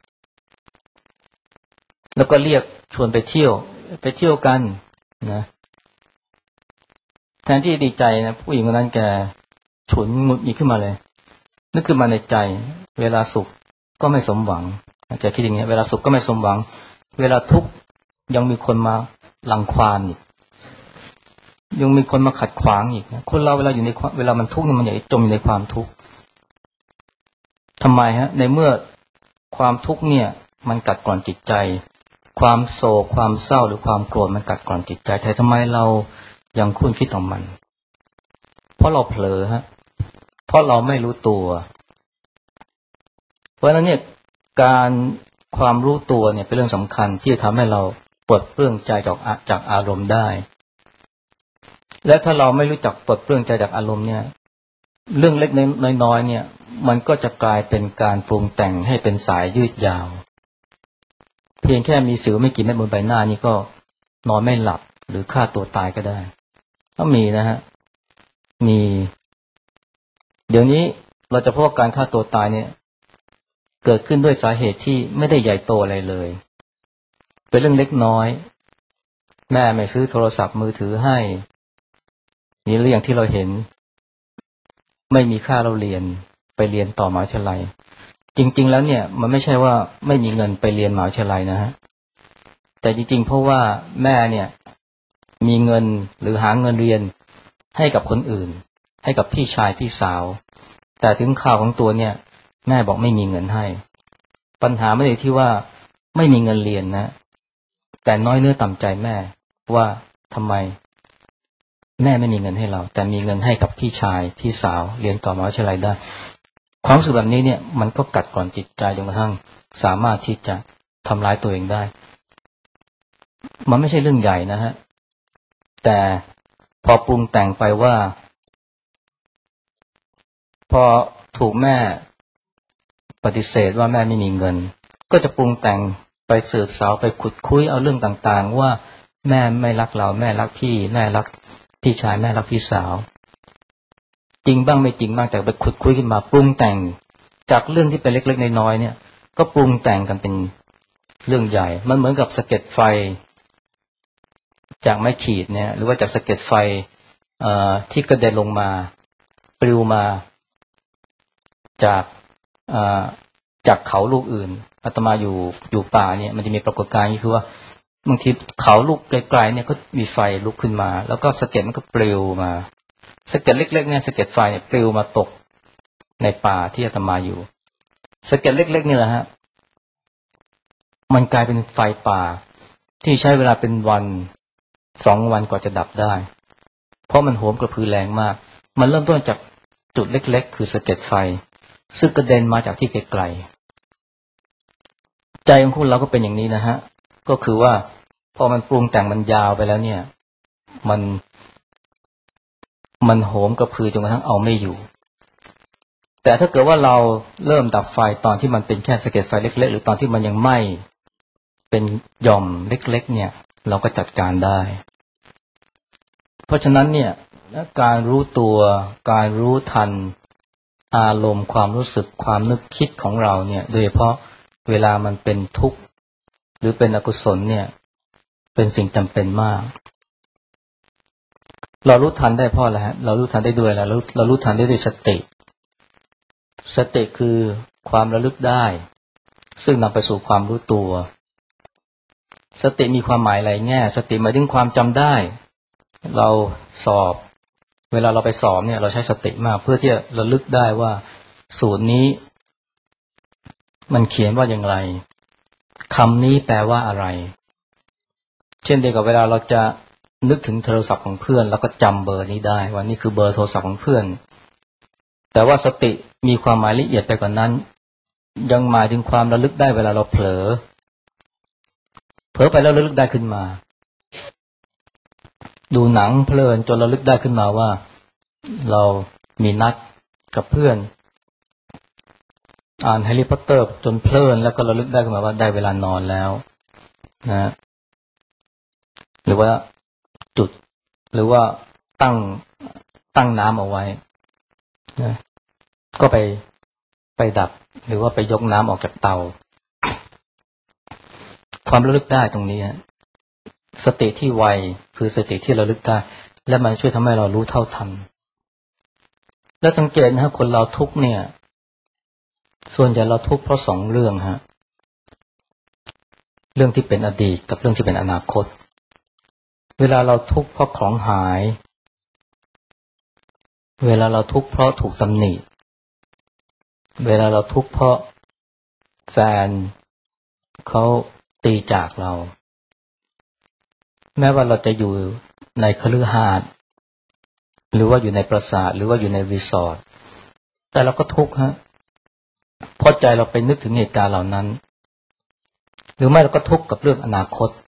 แล้วก็เรียกชวนไปเที่ยวกันนะแทนที่ดีใจนะผู้หญิงคนนั้นแกฉุนหงุดหงิดขึ้นมาเลยนึกขึ้นมาในใจเวลาสุขก็ไม่สมหวังแกคิดอย่างนี้เวลาสุขก็ไม่สมหวังเวลาทุกข์ยังมีคนมารังควานอีกยังมีคนมาขัดขวางอีกนะคนเราเวลามันทุกข์มันอยากจมอยู่ในความทุกข์ทำไมฮะในเมื่อความทุกข์เนี่ยมันกัดกร่อนจิตใจความโศกความเศร้าหรือความโกรธมันกัดกร่อนจิตใจแต่ทำไมเรายังคุ้นคิดต่อมันเพราะเราเผลอฮะเพราะเราไม่รู้ตัวเพราะฉะนั้นเนี่ยความรู้ตัวเนี่ยเป็นเรื่องสำคัญที่จะทำให้เราปลดเปลื้องใจจากอารมณ์ได้และถ้าเราไม่รู้จักปลดเปลื้องใจจากอารมณ์เนี่ยเรื่องเล็กน้อยเนี่ยมันก็จะกลายเป็นการปรุงแต่งให้เป็นสายยืดยาวเพียงแค่มีสิวไม่กี่เม็ดบนใบหน้านี่ก็นอนไม่หลับหรือฆ่าตัวตายก็ได้ก็มีนะฮะมีเดี๋ยวนี้เราจะพบว่าการฆ่าตัวตายเนี่ยเกิดขึ้นด้วยสาเหตุที่ไม่ได้ใหญ่โตอะไรเลยเป็นเรื่องเล็กน้อยแม่ไม่ซื้อโทรศัพท์มือถือให้นี่เรื่องที่เราเห็นไม่มีค่าเราเรียนไปเรียนต่อมหาวิทยาลัยจริงๆแล้วเนี่ยมันไม่ใช่ว่าไม่มีเงินไปเรียนมหาวิทยาลัยนะฮะแต่จริงๆเพราะว่าแม่เนี่ยมีเงินหรือหาเงินเรียนให้กับคนอื่นให้กับพี่ชายพี่สาวแต่ถึงข่าวของตัวเนี่ยแม่บอกไม่มีเงินให้ปัญหาไม่ได้ที่ว่าไม่มีเงินเรียนนะแต่น้อยเนื้อต่ำใจแม่ว่าทำไมแม่ไม่มีเงินให้เราแต่มีเงินให้กับพี่ชายพี่สาวเรียนต่อมหาวิทยาลัยได้ความรู้สึกแบบนี้เนี่ยมันก็กัดกร่อนจิตใจจนกระทั่งสามารถที่จะทำร้ายตัวเองได้มันไม่ใช่เรื่องใหญ่นะฮะแต่พอปรุงแต่งไปว่าพอถูกแม่ปฏิเสธว่าแม่ไม่มีเงินก็จะปรุงแต่งไปสืบสาวไปขุดคุยเอาเรื่องต่างๆว่าแม่ไม่รักเราแม่รักพี่แม่รักพี่ชายแม่รักพี่สาวจริงบ้างไม่จริงบ้างแต่ไปขุดคุยขึ้นมาปรุงแต่งจากเรื่องที่เป็นเล็กๆน้อยๆเนี่ยก็ปรุงแต่งกันเป็นเรื่องใหญ่มันเหมือนกับสะเก็ดไฟจากไม้ขีดเนี่ยหรือว่าจากสะเก็ดไฟที่กระเด็นลงมาปลิวมาจากเขาลูกอื่นอาตมาอยู่ป่าเนี่ยมันจะมีปรากฏการณ์คือว่าบางทีเขาลูกไกลๆเนี่ยก็มีไฟลุกขึ้นมาแล้วก็สะเก็ดมันก็ปลิวมาสะเก็ดเล็กๆเนี่ยสะเก็ดไฟเนี่ยปลิวมาตกในป่าที่อาตมาอยู่สะเก็ดเล็กๆนี่แหละฮะมันกลายเป็นไฟป่าที่ใช้เวลาเป็นวัน2 วันกว่าจะดับได้เพราะมันโหมกระพือแรงมากมันเริ่มต้นจากจุดเล็กๆคือสะเก็ดไฟซึ่งกระเด็นมาจากที่ไกลๆใจของคุณเราก็เป็นอย่างนี้นะฮะก็คือว่าพอมันปรุงแต่งมันยาวไปแล้วเนี่ยมันโหมกระพือจนกระทั่งเอาไม่อยู่แต่ถ้าเกิดว่าเราเริ่มดับไฟตอนที่มันเป็นแค่สะเก็ดไฟเล็กๆหรือตอนที่มันยังไหม้เป็นหย่อมเล็กๆเนี่ยเราก็จัดการได้เพราะฉะนั้นเนี่ยการรู้ตัวการรู้ทันอารมณ์ความรู้สึกความนึกคิดของเราเนี่ยโดยเฉพาะเวลามันเป็นทุกข์หรือเป็นอกุศลเนี่ยเป็นสิ่งจำเป็นมากเรารู้ทันได้เพราะอะไรฮะเรารู้ทันได้ด้วยแล้วเรารู้ทันได้ด้วยสติคือความระลึกได้ซึ่งนำไปสู่ความรู้ตัวสติมีความหมายหลายแง่สติหมายถึงความจำได้เราสอบเวลาเราไปสอบเนี่ยเราใช้สติมากเพื่อที่จะระลึกได้ว่าสูตรนี้มันเขียนว่าอย่างไรคำนี้แปลว่าอะไรเช่นเดียวกับเวลาเราจะนึกถึงโทรศัพท์ของเพื่อนแล้วก็จำเบอร์นี้ได้ว่านี่คือเบอร์โทรศัพท์ของเพื่อนแต่ว่าสติมีความหมายละเอียดไปกว่านั้นยังหมายถึงความระลึกได้เวลาเราเผลอไปแล้วระลึกได้ขึ้นมาดูหนังเพลินจนระลึกได้ขึ้นมาว่าเรามีนัดกับเพื่อนอ่านแฮร์รี่พอตเตอร์จนเพลินแล้วก็ระลึกได้ขึ้นมาว่าได้เวลานอนแล้วนะหรือว่าจุดหรือว่าตั้งน้ำเอาไว้นะก็ไปดับหรือว่าไปยกน้ำออกจากเตาความระลึกได้ตรงนี้สติที่ไวคือสติที่ระลึกได้และมันช่วยทำให้เรารู้เท่าทันและสังเกตนะฮะคนเราทุกข์เนี่ยส่วนใหญ่เราทุกข์เพราะ2 เรื่องฮะเรื่องที่เป็นอดีตกับเรื่องที่เป็นอนาคตเวลาเราทุกข์เพราะของหายเวลาเราทุกข์เพราะถูกตำหนิเวลาเราทุกข์เพราะแฟนเขาตีจากเราแม้ว่าเราจะอยู่ในคฤหาสน์หรือว่าอยู่ในปราสาทหรือว่าอยู่ในรีสอร์ทแต่เราก็ทุกข์ฮะเพราะใจเราไปนึกถึงเหตุการณ์เหล่านั้นหรือไม่เราก็ทุกข์กับเรื่องอนาคต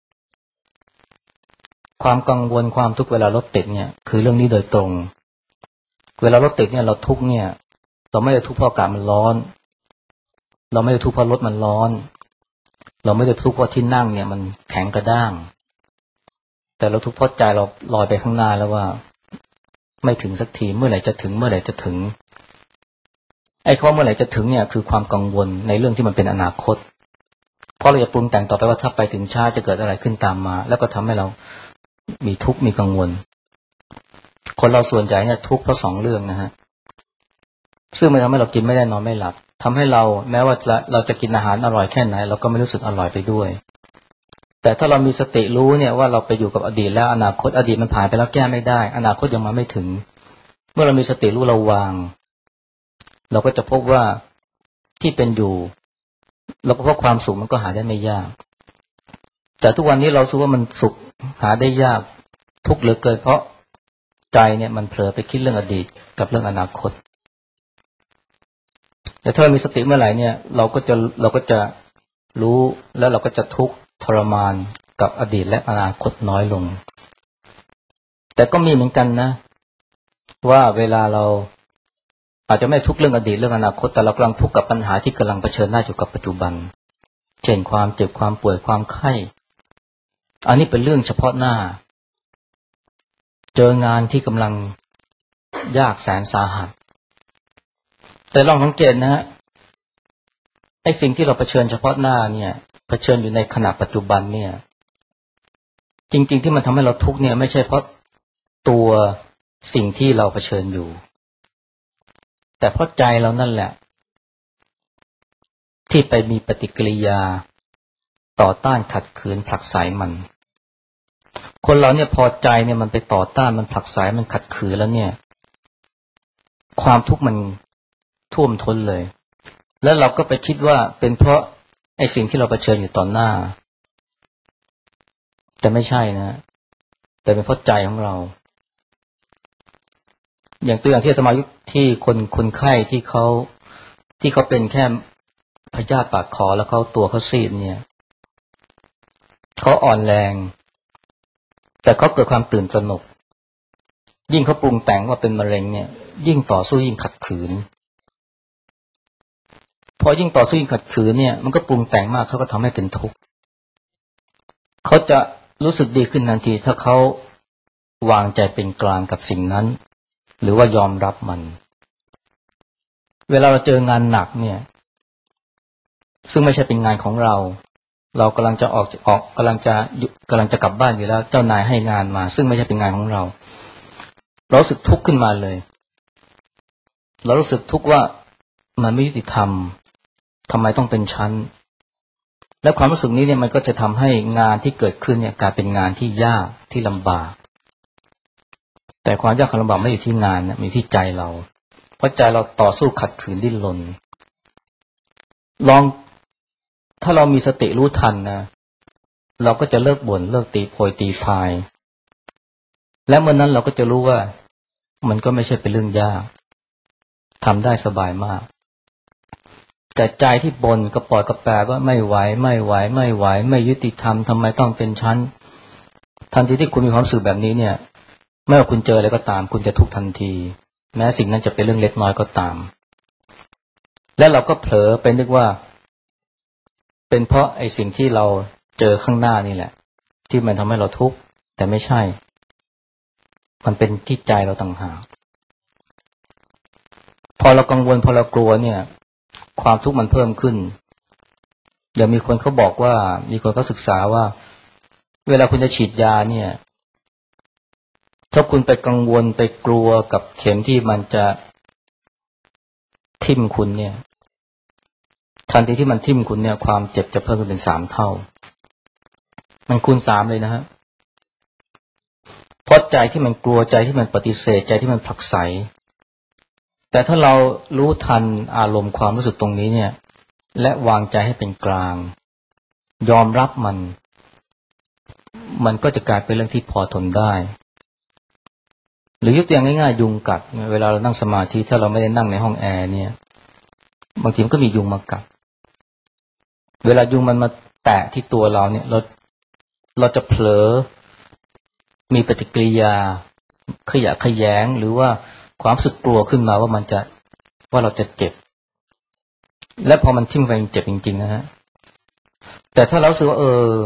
ความกังวลความทุกข์เวลารถติดเนี่ยคือเรื่องนี้โดยตรงเวลารถติดเนี่ยเราทุกข์เนี่ยเราไม่ได้ทุกข์เพราะอากาศมันร้อนเราไม่ได้ทุกข์เพราะรถมันร้อนเราไม่ได้ทุกข์เพราะที่นั่งเนี่ยมันแข็งกระด้างแต่เราทุกข์เพราะใจเราลอยไปข้างหน้าแล้วว่าไม่ถึงสักทีเมื่อไหร่จะถึงไอ้คำว่าเมื่อไหร่จะถึงเนี่ยคือความกังวลในเรื่องที่มันเป็นอนาคตเพราะเราจะปรุงแต่งต่อไปว่าถ้าไปถึงช้าจะเกิดอะไรขึ้นตามมาแล้วก็ทำให้เรามีทุกข์มีกังวลคนเราส่วนใหญ่เนี่ยทุกข์เพราะ2 เรื่องนะฮะซึ่งมันทำให้เรากินไม่ได้นอนไม่หลับทำให้เราแม้ว่าเราจะกินอาหารอร่อยแค่ไหนเราก็ไม่รู้สึกอร่อยไปด้วยแต่ถ้าเรามีสติรู้เนี่ยว่าเราไปอยู่กับอดีตแล้วอนาคตอดีตมันผ่านไปแล้วแก้ไม่ได้อนาคตยังมาไม่ถึงเมื่อเรามีสติรู้เราวางเราก็จะพบว่าที่เป็นอยู่เราก็พบความสุขมันก็หาได้ไม่ยากแต่ทุกวันนี้เรารู้ว่ามันสุขหาได้ยากทุกข์เหลือเกินเพราะใจเนี่ยมันเผลอไปคิดเรื่องอดีตกับเรื่องอนาคตแต่ถ้าเรามีสติเมื่อไหร่เนี่ยเราก็จะรู้แล้วเราก็จะทุกข์ทรมานกับอดีตและอนาคตน้อยลงแต่ก็มีเหมือนกันนะว่าเวลาเราอาจจะไม่ทุกข์เรื่องอดีตเรื่องอนาคตแต่เรากำลังทุกข์กับปัญหาที่กำลังเผชิญหน้าอยู่กับปัจจุบันเช่นความเจ็บความป่วยความไข้อันนี้เป็นเรื่องเฉพาะหน้าเจองานที่กำลังยากแสนสาหัสแต่ลองสังเกตนะฮะไอ้สิ่งที่เราเผชิญเฉพาะหน้าเนี่ยเผชิญอยู่ในขณะปัจจุบันเนี่ยจริงๆที่มันทำให้เราทุกข์เนี่ยไม่ใช่เพราะตัวสิ่งที่เราเผชิญอยู่แต่เพราะใจเรานั่นแหละที่ไปมีปฏิกิริยาต่อต้านขัดขืนผลักไสมันคนเราเนี่ยพอใจเนี่ยมันไปต่อต้านมันผลักไสมันขัดขืนแล้วเนี่ยความทุกข์มันท่วมท้นเลยแล้วเราก็ไปคิดว่าเป็นเพราะไอ้สิ่งที่เราเผชิญอยู่ต่อหน้าแต่ไม่ใช่นะแต่เป็นเพราะใจของเราอย่างตัวอย่างที่อาตมายกที่คนไข้ที่เขาเป็นแค่พยาธิปากคอแล้วเขาตัวเขาซีดเนี่ยเขาอ่อนแรงแต่เขาเกิดความตื่นตระหนกยิ่งเขาปรุงแต่งว่าเป็นมะเร็งเนี่ยยิ่งต่อสู้ยิ่งขัดขืนพอยิ่งต่อสู้ยิ่งขัดขืนเนี่ยมันก็ปรุงแต่งมากเขาก็ทำให้เป็นทุกข์เขาจะรู้สึกดีขึ้นทันทีถ้าเขาวางใจเป็นกลางกับสิ่งนั้นหรือว่ายอมรับมันเวลาเราเจองานหนักเนี่ยซึ่งไม่ใช่เป็นงานของเรากำลังจะกำลังจะกลับบ้านอยู่แล้วเจ้านายให้งานมาซึ่งไม่ใช่เป็นงานของเรารู้สึกทุกข์ขึ้นมาเลยเรารู้สึกทุกข์ว่ามันไม่ยุติธรรมทำไมต้องเป็นชั้นและความรู้สึกนี้เนี่ยมันก็จะทำให้งานที่เกิดขึ้นเนี่ยกลายเป็นงานที่ยากที่ลำบากแต่ความยากความลำบากไม่อยู่ที่งานนะมีที่ใจเราเพราะใจเราต่อสู้ขัดขืนดิ้นรนถ้าเรามีสติรู้ทันนะเราก็จะเลิกบ่นเลิกตีโพยตีพายและเมื่อนั้นเราก็จะรู้ว่ามันก็ไม่ใช่เป็นเรื่องยากทำได้สบายมากแต่ใจที่บ่นกระปอยกระแปรว่าไม่ไหวไม่ยุติธรรมทำไมต้องเป็นชั้นทันทีที่คุณมีความรู้สึกแบบนี้เนี่ยไม่ว่าคุณเจออะไรก็ตามคุณจะทุกข์ทันทีแม้สิ่งนั้นจะเป็นเรื่องเล็กน้อยก็ตามและเราก็เผลอไปนึกว่าเป็นเพราะไอ้สิ่งที่เราเจอข้างหน้านี่แหละที่มันทำให้เราทุกข์แต่ไม่ใช่มันเป็นที่ใจเราต่างหากพอเรากังวลพอเรากลัวเนี่ยความทุกข์มันเพิ่มขึ้นเดี๋ยวมีคนเขาบอกว่ามีคนเขาศึกษาว่าเวลาคุณจะฉีดยาเนี่ยถ้าคุณไปกังวลไปกลัวกับเข็มที่มันจะทิ่มคุณเนี่ยทันทีที่มันทิ่มคุณเนี่ยความเจ็บจะเพิ่มขึ้นเป็น3 เท่ามันคูณ3เลยนะฮะเพราะใจที่มันกลัวใจที่มันปฏิเสธใจที่มันผลักไสแต่ถ้าเรารู้ทันอารมณ์ความรู้สึกตรงนี้เนี่ยและวางใจให้เป็นกลางยอมรับมันก็จะกลายเป็นเรื่องที่พอทนได้หรือยกตัวอย่างง่ายๆยุงกัดเวลาเรานั่งสมาธิถ้าเราไม่ได้นั่งในห้องแอร์เนี่ยบางทีมันก็มียุงมากัดเวลายุงมันมาแตะที่ตัวเราเนี่ยเราจะเผลอมีปฏิกิริยาขยะแขยงหรือว่าความรู้สึกกลัวขึ้นมาว่าเราจะเจ็บและพอมันทิ่มไปมันเจ็บจริงๆนะฮะแต่ถ้าเรารู้สึกว่า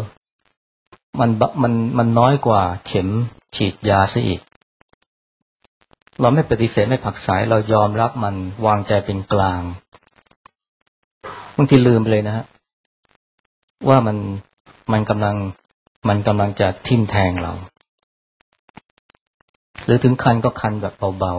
มันน้อยกว่าเข็มฉีดยาซะอีกเราไม่ปฏิเสธไม่ผลักไสเรายอมรับมันวางใจเป็นกลางบางทีลืมไปเลยนะฮะว่ามันกำลังจะทิ่มแทงเราหรือถึงคันก็คันแบบเบา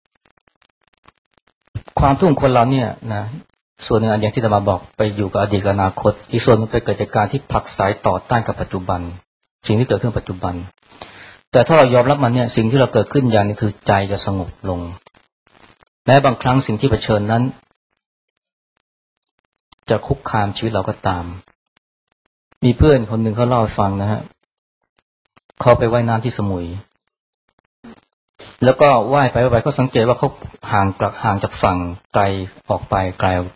ๆความทุกข์ของคนเราเนี่ยนะส่วนหนึ่งอย่างที่อาตมาบอกไปอยู่กับอดีตกับอนาคตอีกส่วนนึงไปเกิดจากการที่ผลักไสต่อต้านกับปัจจุบันสิ่งที่เกิดขึ้นปัจจุบันแต่ถ้าเรายอมรับมันเนี่ยสิ่งที่เราเกิดขึ้นอย่างนี้คือใจจะสงบลงแม้บางครั้งสิ่งที่เผชิญนั้นจะคุกคามชีวิตเราก็ตามมีเพื่อนคนหนึ่งเขาเล่าให้ฟังนะฮะเขาไปว่ายน้ำที่สมุยแล้วก็ว่ายไปเขาสังเกตว่าเขาห่างจากฝั่งไกลออกไป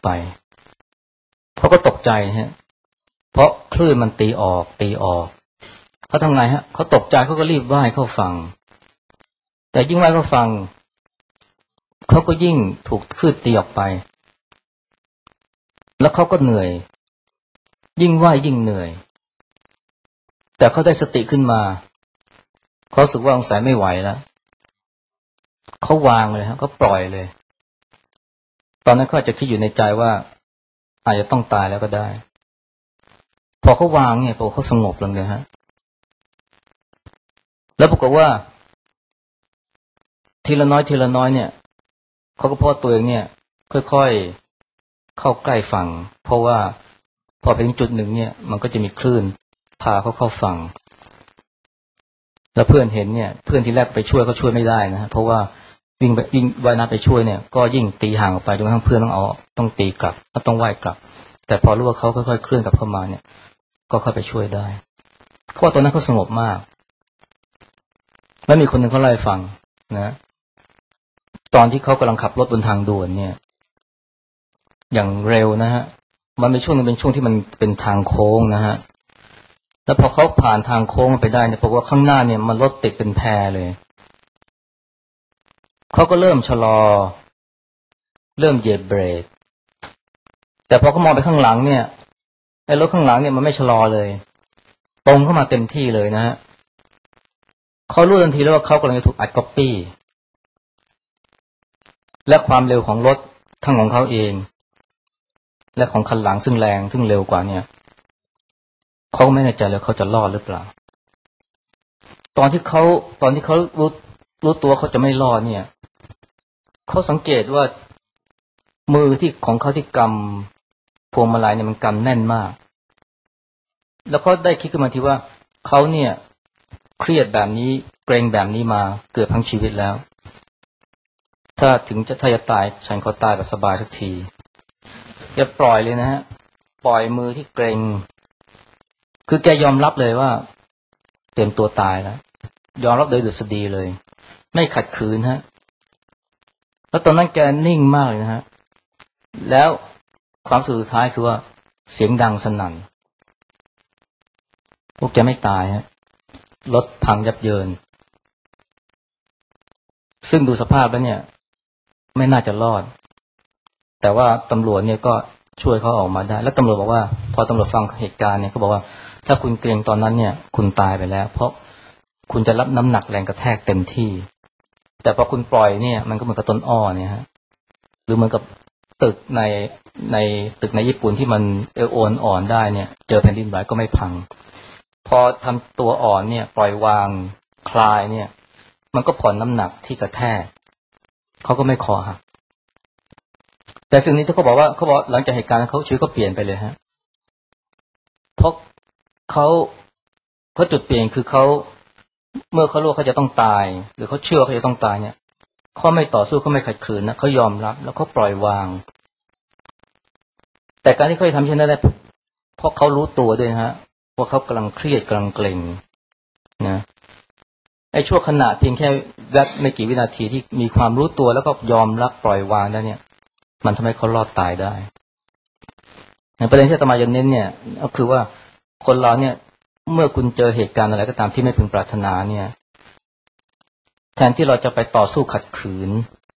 เขาก็ตกใจฮะเพราะคลื่นมันตีออกเขาทำไงฮะเขาตกใจเขาก็รีบว่ายเข้าฝั่งแต่ยิ่งว่ายเข้าฝั่งเขาก็ยิ่งถูกคลื่นตีออกไปแล้วเขาก็เหนื่อยยิ่งว่ายยิ่งเหนื่อยแต่เขาได้สติขึ้นมาเขารู้สึกว่าสงสัยไม่ไหวแล้วเขาวางเลยฮะเขาปล่อยเลยตอนนั้นเขาจะคิดอยู่ในใจว่าอาจจะต้องตายแล้วก็ได้พอเขาวางเนี่ยพอเขาสงบลงเลยฮะแล้วปรากฏว่าทีละน้อยเนี่ยเขาก็พอตัวเองเนี่ยค่อยๆเข้าใกล้ฝั่งเพราะว่าพอไปถึงจุดหนึ่งเนี่ยมันก็จะมีคลื่นพาเขาเข้าฝั่งแล้วเพื่อนเห็นเนี่ยเพื่อนที่แรกไปช่วยเขาช่วยไม่ได้นะเพราะว่าวิ่งว่ายน้ำไปช่วยเนี่ยก็ยิ่งตีห่างออกไปจนกระทั่งเพื่อนต้องตีกลับต้องว่ายกลับแต่พอรู้ว่าเขาค่อยๆเคลื่อนกลับเข้ามาเนี่ยก็เข้าไปช่วยได้เขาว่าตอนนั้นเขาสงบมากแล้วมีคนหนึ่งเขาเล่าให้ฟังนะตอนที่เขากำลังขับรถบนทางด่วนเนี่ยอย่างเร็วนะฮะมันเป็นช่วงนึงเป็นช่วงที่มันเป็นทางโค้งนะฮะแล้วพอเขาผ่านทางโค้งไปได้เนี่ยปรากฏว่าข้างหน้าเนี่ยมันรถติดเป็นแพเลยเขาก็เริ่มชะลอเริ่มเหยียบเบรกแต่พอเขามองไปข้างหลังเนี่ยไอ้รถข้างหลังเนี่ยมันไม่ชะลอเลยตรงเข้ามาเต็มที่เลยนะฮะเขารู้ทันทีแล้วว่าเขากำลังจะถูกอัดก๊อปปี้และความเร็วของรถทั้งของเขาเองและของคันหลังซึ่งแรงซึ่งเร็วกว่าเนี่ยเขาไม่แน่ใจเลยเขาจะรอดหรือเปล่าตอนที่เขารู้ตัวเขาจะไม่รอดเนี่ยเขาสังเกตว่ามือที่ของเขาที่กำพวงมาลัยเนี่ยมันกำแน่นมากแล้วเขาได้คิดขึ้นมาทีว่าเขาเนี่ยเครียดแบบนี้เกรงแบบนี้มาเกือบทั้งชีวิตแล้วถ้าจะตายฉันขอตายแบบสบายสักทีอย่าปล่อยเลยนะฮะปล่อยมือที่เกรงคือแกยอมรับเลยว่าเตรียมตัวตายแล้วยอมรับโดยดุษฎีเลยไม่ขัดขืนฮะแล้วตอนนั้นแกนิ่งมากเลยนะฮะแล้วความสุดท้ายคือว่าเสียงดังสนั่นพวกแกไม่ตายฮะรถพังยับเยินซึ่งดูสภาพแล้วเนี่ยไม่น่าจะรอดแต่ว่าตำรวจเนี่ยก็ช่วยเขาออกมาได้แล้วตำรวจบอกว่าพอตำรวจฟังเหตุการณ์เนี่ยเขาบอกว่าถ้าคุณเกรงตอนนั้นเนี่ยคุณตายไปแล้วเพราะคุณจะรับน้ำหนักแรงกระแทกเต็มที่แต่พอคุณปล่อยเนี่ยมันก็เหมือนกับต้นอ้อเนี่ยฮะหรือเหมือนกับตึกในตึกในญี่ปุ่นที่มันโอนอ่อนได้เนี่ยเจอแผ่นดินไหวก็ไม่พังพอทำตัวอ่อนเนี่ยปล่อยวางคลายเนี่ยมันก็ผ่อนน้ำหนักที่กระแทกเขาก็ไม่คอหักแต่สิ่งนี้ที่เขาบอกหลังจากเหตุการณ์เขาชีวิตก็เปลี่ยนไปเลยฮะเพราะเขาจุดเปลี่ยนคือเขาเมื่อเขารู้เขาจะต้องตายหรือเขาเชื่อเขาจะต้องตายเนี่ยเขาไม่ต่อสู้เขาไม่ขัดขืนนะเขายอมรับแล้วเขาปล่อยวางแต่การที่เขาทำเช่นนั้นได้เพราะเขารู้ตัวด้วยฮะว่าเขากำลังเครียดกำลังเกร็งนะไอ้ชั่วขณะเพียงแค่แวบไม่กี่วินาทีที่มีความรู้ตัวแล้วก็ยอมรับปล่อยวางได้เนี่ยมันทำให้เขารอดตายได้ประเด็นที่อาตมาจะเน้นเนี่ยก็คือว่าคนเราเนี่ยเมื่อคุณเจอเหตุการณ์อะไรก็ตามที่ไม่พึงปรารถนาเนี่ยแทนที่เราจะไปต่อสู้ขัดขืน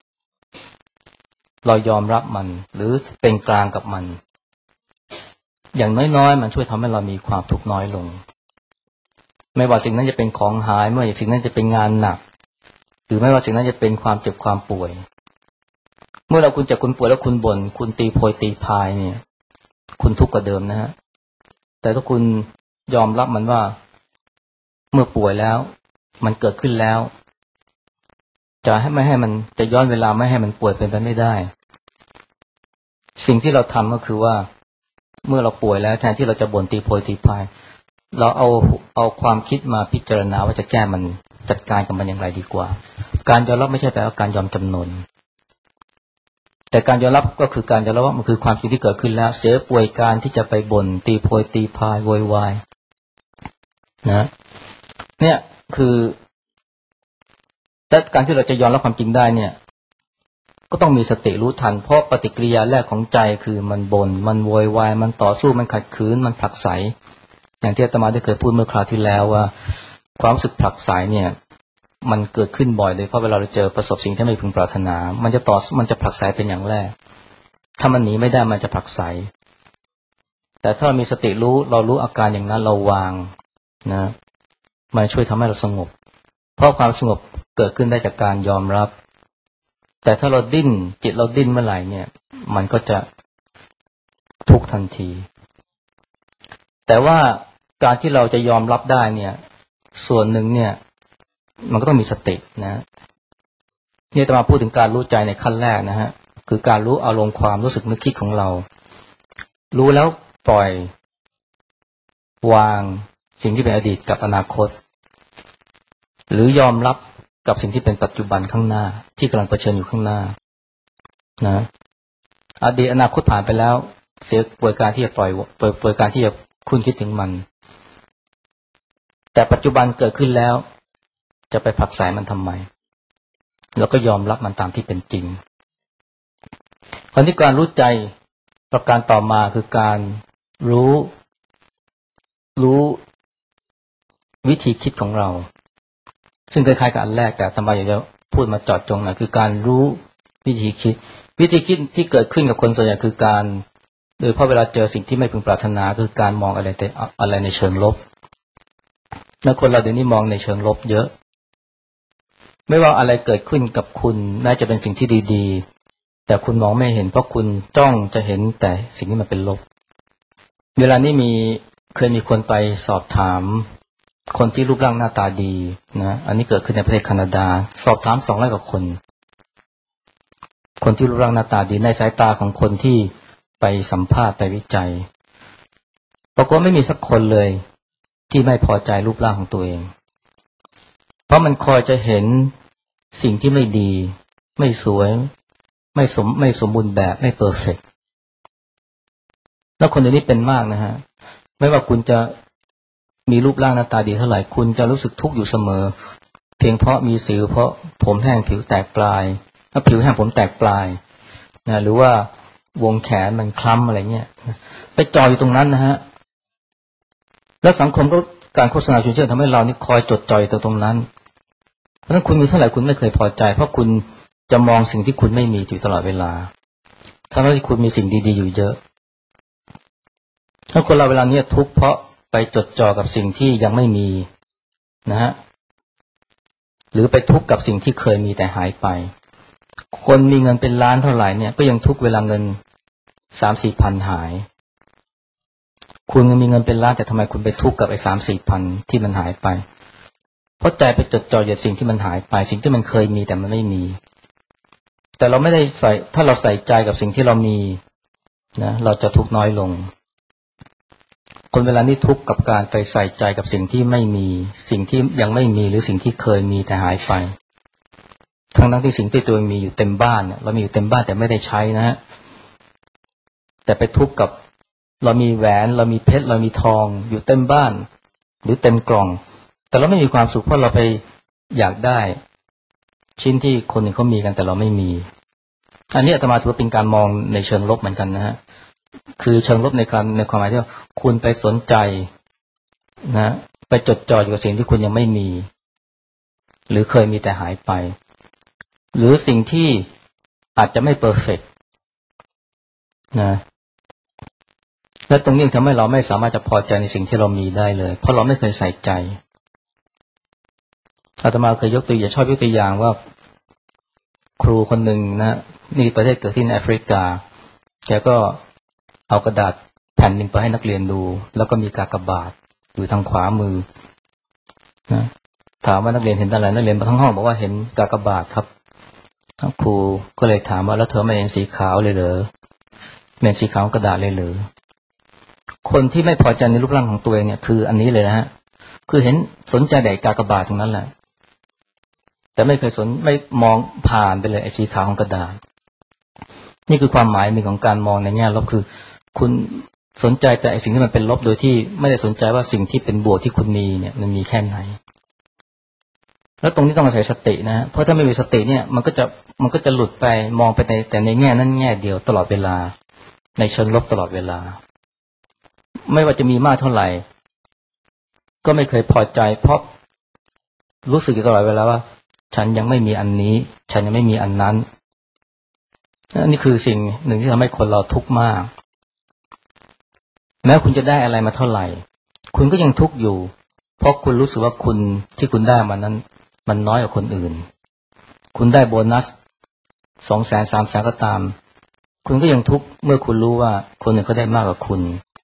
เรายอมรับมันหรือเป็นกลางกับมันอย่างน้อยๆมันช่วยทำให้เรามีความทุกข์น้อยลงไม่ว่าสิ่งนั้นจะเป็นของหายไม่ว่าสิ่งนั้นจะเป็นงานหนักหรือไม่ว่าสิ่งนั้นจะเป็นความเจ็บความป่วยเมื่อคุณเจ็บคุณป่วยแล้วคุณบ่นคุณตีโพยตีพายเนี่ยคุณทุกข์กว่าเดิมนะฮะแต่ถ้าคุณยอมรับมันว่าเมื่อป่วยแล้วมันเกิดขึ้นแล้วจะไม่ให้มันจะย้อนเวลาไม่ให้มันป่วยเป็นไปไม่ได้สิ่งที่เราทำก็คือว่าเมื่อเราป่วยแล้วแทนที่เราจะบ่นตีโพยตีพายเราเอาความคิดมาพิจารณาว่าจะแก้มันจัดการกับมันอย่างไรดีกว่าการยอมรับไม่ใช่แปลว่าการยอมจำนนแต่การยอมรับก็คือการยอมรับว่ามันคือความจริงที่เกิดขึ้นแล้วเสียป่วยการที่จะไปบ่นตีโพยตีพายโวยวายนะเนี่ยคือแต่การที่เราจะยอมรับความจริงได้เนี่ยก็ต้องมีสติรู้ทันเพราะปฏิกิริยาแรกของใจคือมันบ่นมันโวยวายมันต่อสู้มันขัดขืนมันผลักไสอย่างที่อาตมาได้เคยพูดเมื่อคราวที่แล้วว่าความรู้สึกผลักไสเนี่ยมันเกิดขึ้นบ่อยเลยเพราะเวลาเราเจอประสบสิ่งที่ไม่พึงปรารถนามันจะผลักไสเป็นอย่างแรกถ้ามันหนีไม่ได้มันจะผลักไสแต่ถ้ามีสติรู้เรารู้อาการอย่างนั้นเราวางนะมันช่วยทำให้เราสงบเพราะความสงบเกิดขึ้นได้จากการยอมรับแต่ถ้าเราดิ้นจิตเราดิ้นเมื่อไหร่เนี่ยมันก็จะทุกข์ทันทีแต่ว่าการที่เราจะยอมรับได้เนี่ยส่วนหนึ่งเนี่ยมันก็ต้องมีสตินะเนี่ยจะมาพูดถึงการรู้ใจในขั้นแรกนะฮะคือการรู้อารมณ์ความรู้สึกนึกคิดของเรารู้แล้วปล่อยวางสิ่งที่เป็นอดีตกับอนาคตหรือยอมรับกับสิ่งที่เป็นปัจจุบันข้างหน้าที่กำลังเผชิญอยู่ข้างหน้านะอดีตอนาคตผ่านไปแล้วเสียป่วยการที่จะปล่อยการที่จะคุ้นคิดถึงมันแต่ปัจจุบันเกิดขึ้นแล้วจะไปผลักไสมันทำไมแล้วก็ยอมรับมันตามที่เป็นจริงคนที่การรู้ใจประการต่อมาคือการรู้วิธีคิดของเราซึ่งคล้ายๆกับอันแรกแต่อาตมาอยากจะพูดมาเจาะจงหน่อยคือการรู้วิธีคิดที่เกิดขึ้นกับคนส่วนใหญ่คือการโดยเพราะเวลาเจอสิ่งที่ไม่พึงปรารถนาคือการมองอะไรในเชิงลบและคนเราเดี๋ยวนี้มองในเชิงลบเยอะไม่ว่าอะไรเกิดขึ้นกับคุณแม้จะเป็นสิ่งที่ดีๆแต่คุณมองไม่เห็นเพราะคุณจ้องจะเห็นแต่สิ่งที่มันเป็นลบเวลานี้เคยมีคนไปสอบถามคนที่รูปร่างหน้าตาดีนะอันนี้เกิดขึ้นในประเทศแคนาดาสอบถาม200 กว่าคนที่รูปร่างหน้าตาดีในสายตาของคนที่ไปสัมภาษณ์ไปวิจัยปรากฏไม่มีสักคนเลยที่ไม่พอใจรูปร่างของตัวเองเพราะมันคอยจะเห็นสิ่งที่ไม่ดีไม่สวยไม่สมบูรณ์แบบไม่เพอร์เฟกต์แล้วคนเดี๋ยวนี้เป็นมากนะฮะไม่ว่าคุณจะมีรูปร่างหน้าตาดีเท่าไหร่คุณจะรู้สึกทุกข์อยู่เสมอเพียงเพราะมีสิวเพราะผมแห้งผิวแตกปลายถ้าผิวแห้งผมแตกปลายนะหรือว่าวงแขนมันคล้ำอะไรเงี้ยไปจ่ออยู่ตรงนั้นนะฮะแล้วสังคมก็การโฆษณาชวนเชื่อทำให้เรานี่คอยจดจ่ออยู่ตรงนั้นเพราะฉะนั้นคุณมีเท่าไหร่คุณไม่เคยพอใจเพราะคุณจะมองสิ่งที่คุณไม่มีอยู่ตลอดเวลาทั้งที่คุณมีสิ่งดีๆอยู่เยอะถ้าคนเราเวลานี้ทุกข์เพราะไปจดจ่อกับสิ่งที่ยังไม่มีนะฮะหรือไปทุกข์กับสิ่งที่เคยมีแต่หายไปคนมีเงินเป็นล้านเท่าไหร่เนี่ยก็ยังทุกข์เวลาเงิน 3-4 พันหายคุณมีเงินเป็นล้านแต่ทำไมคุณไปทุกข์กับไอ้ 3-4 พันที่มันหายไปเพราะใจไปจดจ่ออยู่สิ่งที่มันหายไปสิ่งที่มันเคยมีแต่มันไม่มีแต่เราไม่ได้ใส่ถ้าเราใส่ใจกับสิ่งที่เรามีนะเราจะทุกข์น้อยลงคนเวลานี้ทุกข์กับการไปใส่ใจกับสิ่งที่ไม่มีสิ่งที่ยังไม่มีหรือสิ่งที่เคยมีแต่หายไปทั้งที่สิ่งที่ตัวเองมีอยู่เต็มบ้านเรามีอยู่เต็มบ้านแต่ไม่ได้ใช้นะฮะแต่ไปทุกข์กับเรามีแหวนเรามีเพชรเรามีทองอยู่เต็มบ้านหรือเต็มกล่องแต่เราไม่มีความสุขเพราะเราไปอยากได้ชิ้นที่คนอื่นเขามีกันแต่เราไม่มีอันนี้อาตมาถือว่าเป็นการมองในเชิงลบเหมือนกันนะฮะคือเชิงลบในความหมายที่ว่าคุณไปสนใจนะไปจดจ่ออยู่กับสิ่งที่คุณยังไม่มีหรือเคยมีแต่หายไปหรือสิ่งที่อาจจะไม่เพอร์เฟกต์นะและตรงนี้ทำให้เราไม่สามารถจะพอใจในสิ่งที่เรามีได้เลยเพราะเราไม่เคยใส่ใจอาตมาเคยชอบยกตัวอย่างว่าครูคนหนึ่งนะนี่ประเทศเกิดที่ในแอฟริกาแกก็เอากระดาษแผ่นหนึ่งไปให้นักเรียนดูแล้วก็มีกากบาทอยู่ทางขวามือนะถามว่านักเรียนเห็นอะไรนักเรียนทั้งห้องบอกว่าเห็นกากบาทครับครูก็เลยถามว่าแล้วเธอไม่เห็นสีขาวเลยเหรอไม่เห็นสีขาวกระดาษเลยเหรอคนที่ไม่พอใจในรูปร่างของตัวเองเนี่ยคืออันนี้เลยนะฮะคือเห็นสนใจแต่กากบาทตรงนั้นแหละแต่ไม่เคยไม่มองผ่านไปเลยไอ้สีขาวของกระดาษนี่คือความหมายหนึ่งของการมองในแง่ลบคือคุณสนใจแต่ไอ้สิ่งที่มันเป็นลบโดยที่ไม่ได้สนใจว่าสิ่งที่เป็นบวกที่คุณมีเนี่ยมันมีแค่ไหนแล้วตรงนี้ต้องอาศัยสตินะฮะเพราะถ้าไม่มีสติเนี่ยมันก็จะหลุดไปมองไปแต่ในแง่นั้นแง่เดียวตลอดเวลาในเชิงลบตลอดเวลาไม่ว่าจะมีมากเท่าไหร่ก็ไม่เคยพอใจเพราะรู้สึกอยู่ตลอดเวลาว่าฉันยังไม่มีอันนี้ฉันยังไม่มีอันนั้นนี่คือสิ่งหนึ่งที่ทำให้คนเราทุกข์มากแม้คุณจะได้อะไรมาเท่าไหร่คุณก็ยังทุกข์อยู่เพราะคุณรู้สึกว่าคุณที่คุณได้มานั้นมันน้อยกว่าคนอื่นคุณได้โบนัส 200,000 300,000 ก็ตามคุณก็ยังทุกข์เมื่อคุณรู้ว่าคนอื่นเขาได้มากกว่าคุณ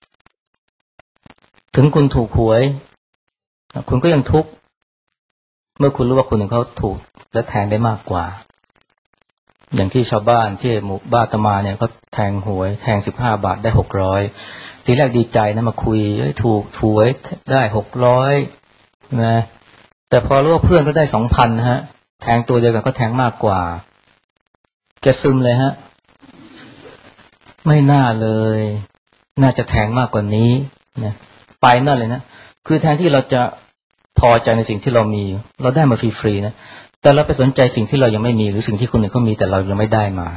ถึงคุณถูกหวยคุณก็ยังทุกข์เมื่อคุณรู้ว่าคนอื่นเขาถูกและแทงได้มากกว่าอย่างที่ชาวบ้านที่หมู่บ้านอาตมาเนี่ยเขาแทงหวยแทง15 บาทได้600ทีแรกดีใจนะมาคุยถูกหวยได้600นะแต่พอรู้ว่าเพื่อนก็ได้ 2,000 นะฮะแทงตัวเดียวกันก็แทงมากกว่าแกซึมเลยฮะไม่น่าเลยน่าจะแทงมากกว่านี้นะไปนั่นเลยนะคือแทนที่เราจะพอใจในสิ่งที่เรามีเราได้มาฟรีๆนะแต่เราไปสนใจสิ่งที่เรายังไม่มีหรือสิ่งที่คนอื่นเขามีแต่เรายังไม่ได้มา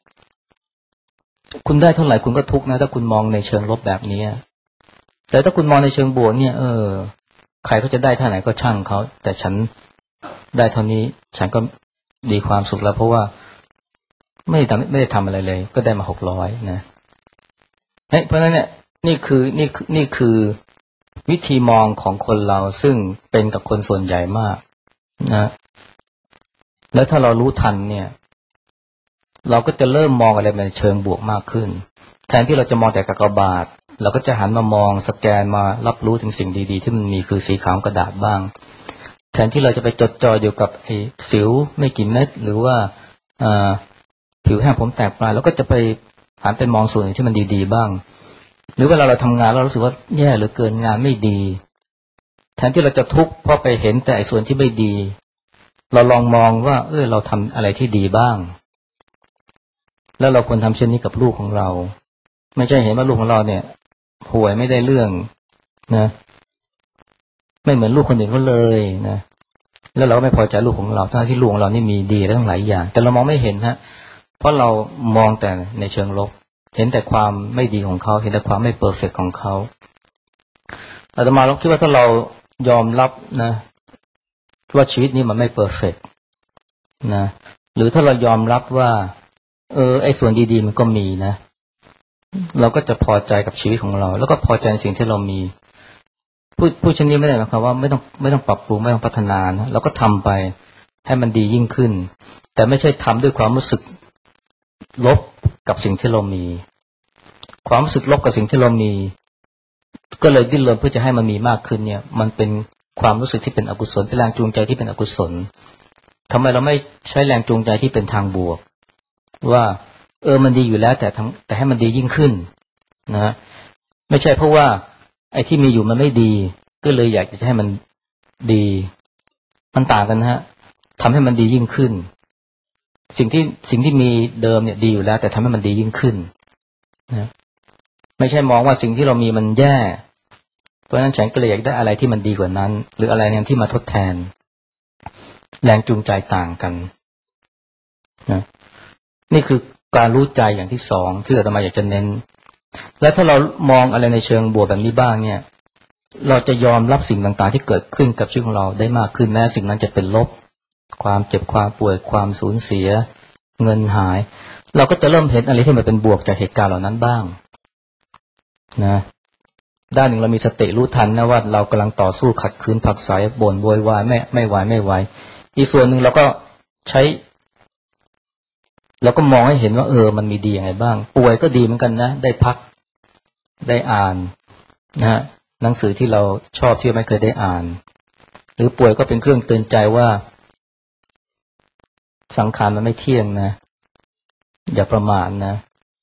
คุณได้เท่าไหร่คุณก็ทุกข์นะถ้าคุณมองในเชิงลบแบบนี้แต่ถ้าคุณมองในเชิงบวกเนี่ยใครเขาจะได้เท่าไหร่ก็ช่างเขาแต่ฉันได้เท่านี้ฉันก็ดีความสุขแล้วเพราะว่าไม่ได้ทำอะไรเลยก็ได้มา600นะเพราะฉะนั้นเนี่ยนี่คือวิธีมองของคนเราซึ่งเป็นกับคนส่วนใหญ่มากนะแล้วถ้าเรารู้ทันเนี่ยเราก็จะเริ่มมองอะไรในเชิงบวกมากขึ้นแทนที่เราจะมองแต่กากบาทเราก็จะหันมามองสแกนมารับรู้ถึงสิ่งดีๆที่มันมีคือสีขาวกระดาษบ้างแทนที่เราจะไปจดจ่ออยู่กับไอ้สิวไม่กี่เม็ดหรือว่าผิวแห้งผมแตกปลายแล้วก็จะไปหันไปมองส่วนที่มันดีๆบ้างหรือเวลาเราทำงานเรารู้สึกว่าแย่เหลือเกินงานไม่ดีแทนที่เราจะทุกข์เพราะไปเห็นแต่ส่วนที่ไม่ดีเราลองมองว่าเราทำอะไรที่ดีบ้างแล้วเราควรทำเช่นนี้กับลูกของเราไม่ใช่เห็นว่าลูกของเราเนี่ยป่วยไม่ได้เรื่องนะไม่เหมือนลูกคนอื่นเขาเลยนะแล้วเราก็ไม่พอใจลูกของเราทั้งที่ลูกของเรานี่มีดีทั้งหลายอย่างแต่เรามองไม่เห็นฮะเพราะเรามองแต่ในเชิงลบเห็นแต่ความไม่ดีของเขาเห็นแต่ความไม่เพอร์เฟกต์ของเขาอาตมาเราคิดว่าถ้าเรายอมรับนะว่าชีวิตนี้มันไม่เพอร์เฟกต์นะหรือถ้าเรายอมรับว่าไอ้ส่วนดีๆมันก็มีนะเราก็จะพอใจกับชีวิตของเราแล้วก็พอใจในสิ่งที่เรามีผู้เช่นนี้ไม่ได้หมายความว่าไม่ต้องปรับปรุงไม่ต้องพัฒนานะเราก็ทำไปให้มันดียิ่งขึ้นแต่ไม่ใช่ทำด้วยความรู้สึกลบกับสิ่งที่เรามีความรู้สึกลบกับสิ่งที่เรามีก็เลยดิ้นรนเพื่อจะให้มันมีมากขึ้นเนี่ยมันเป็นความรู้สึกที่เป็นอกุศลเป็นแรงจูงใจที่เป็นอกุศลทำไมเราไม่ใช้แรงจูงใจที่เป็นทางบวกว่ามันดีอยู่แล้วแต่ให้มันดียิ่งขึ้นนะไม่ใช่เพราะว่าไอ้ที่มีอยู่มันไม่ดีก็เลยอยากจะให้มันดีมันต่างกันนะฮะทำให้มันดียิ่งขึ้นสิ่งที่มีเดิมเนี่ยดีอยู่แล้วแต่ทำให้มันดียิ่งขึ้นนะไม่ใช่มองว่าสิ่งที่เรามีมันแย่เพราะฉะนั้นฉันก็เลยอยากได้อะไรที่มันดีกว่านั้นหรืออะไรเนี่ยที่มาทดแทนแรงจูงใจต่างกันนะนี่คือการรู้ใจอย่างที่สองที่อาตมาอยากจะเน้นและถ้าเรามองอะไรในเชิงบวกแบบนี้บ้างเนี่ยเราจะยอมรับสิ่งต่างๆที่เกิดขึ้นกับชีวิตของเราได้มากขึ้นแม้สิ่งนั้นจะเป็นลบความเจ็บความป่วยความสูญเสียเงินหายเราก็จะเริ่มเห็นอะไรที่มันเป็นบวกจากเหตุการณ์เหล่านั้นบ้างนะด้านหนึ่งเรามีสติรู้ทันนะว่าเรากำลังต่อสู้ขัดขืนผักใสบ่นโวยวายไม่ไหวอีกส่วนหนึ่งเราก็ใช้แล้วก็มองให้เห็นว่ามันมีดียังไงบ้างป่วยก็ดีเหมือนกันนะได้พักได้อ่านนะฮะหนังสือที่เราชอบที่ไม่เคยได้อ่านหรือป่วยก็เป็นเครื่องเตือนใจว่าสังขารมันไม่เที่ยงนะอย่าประมาทนะ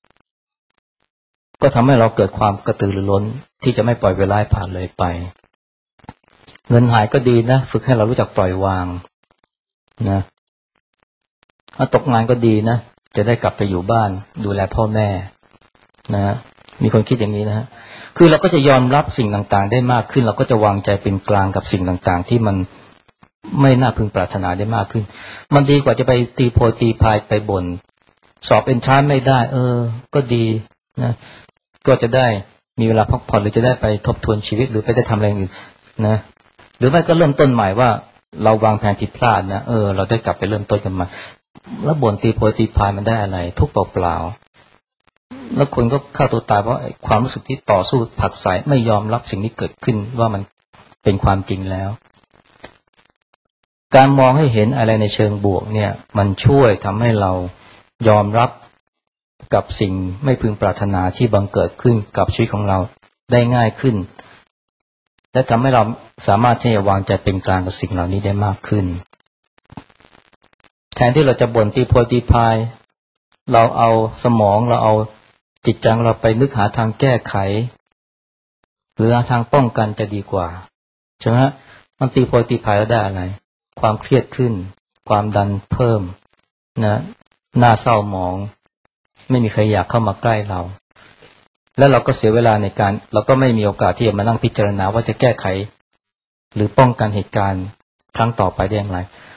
ก็ทำให้เราเกิดความกระตือรือร้นที่จะไม่ปล่อยเวลาผ่านเลยไปเงินหายก็ดีนะฝึกให้เรารู้จักปล่อยวางนะถ้าตกงานก็ดีนะจะได้กลับไปอยู่บ้านดูแลพ่อแม่นะมีคนคิดอย่างนี้นะคือเราก็จะยอมรับสิ่งต่างๆได้มากขึ้นเราก็จะวางใจเป็นกลางกับสิ่งต่างๆที่มันไม่น่าพึงปรารถนาได้มากขึ้นมันดีกว่าจะไปตีโพยตีพายไปบ่นสอบเอนทรานซ์ไม่ได้ก็ดีนะก็จะได้มีเวลาพักผ่อนหรือจะได้ไปทบทวนชีวิตหรือไปได้ทำอะไรอื่นนะหรือไม่ก็เริ่มต้นใหม่ว่าเราวางแผนผิดพลาดนะเราได้กลับไปเริ่มต้นกันใหม่แล้วบ่นตีโพยตีพายมันได้อะไรทุกเปล่าๆแล้วคนก็ฆ่าตัวตายเพราะความรู้สึกที่ต่อสู้ผักใสไม่ยอมรับสิ่งที่เกิดขึ้นว่ามันเป็นความจริงแล้วการมองให้เห็นอะไรในเชิงบวกเนี่ยมันช่วยทำให้เรายอมรับกับสิ่งไม่พึงปรารถนาที่บังเกิดขึ้นกับชีวิตของเราได้ง่ายขึ้นและทำให้เราสามารถที่จะวางใจเป็นกลางกับสิ่งเหล่านี้ได้มากขึ้นแทนที่เราจะบ่นตีโพยตีพายเราเอาสมองเราเอาจิตใจเราไปนึกหาทางแก้ไขหรือหาทางป้องกันจะดีกว่าใช่ไหมมันตีโพยตีพายแล้วได้อะไรความเครียดขึ้นความดันเพิ่มนะหน้าเศร้าหมองไม่มีใครอยากเข้ามาใกล้เราแล้วเราก็เสียเวลาในการเราก็ไม่มีโอกาสที่จะมานั่งพิจารณาว่าจะแก้ไขหรือป้องกันเหตุการณ์ครั้งต่อไปได้อย่างไร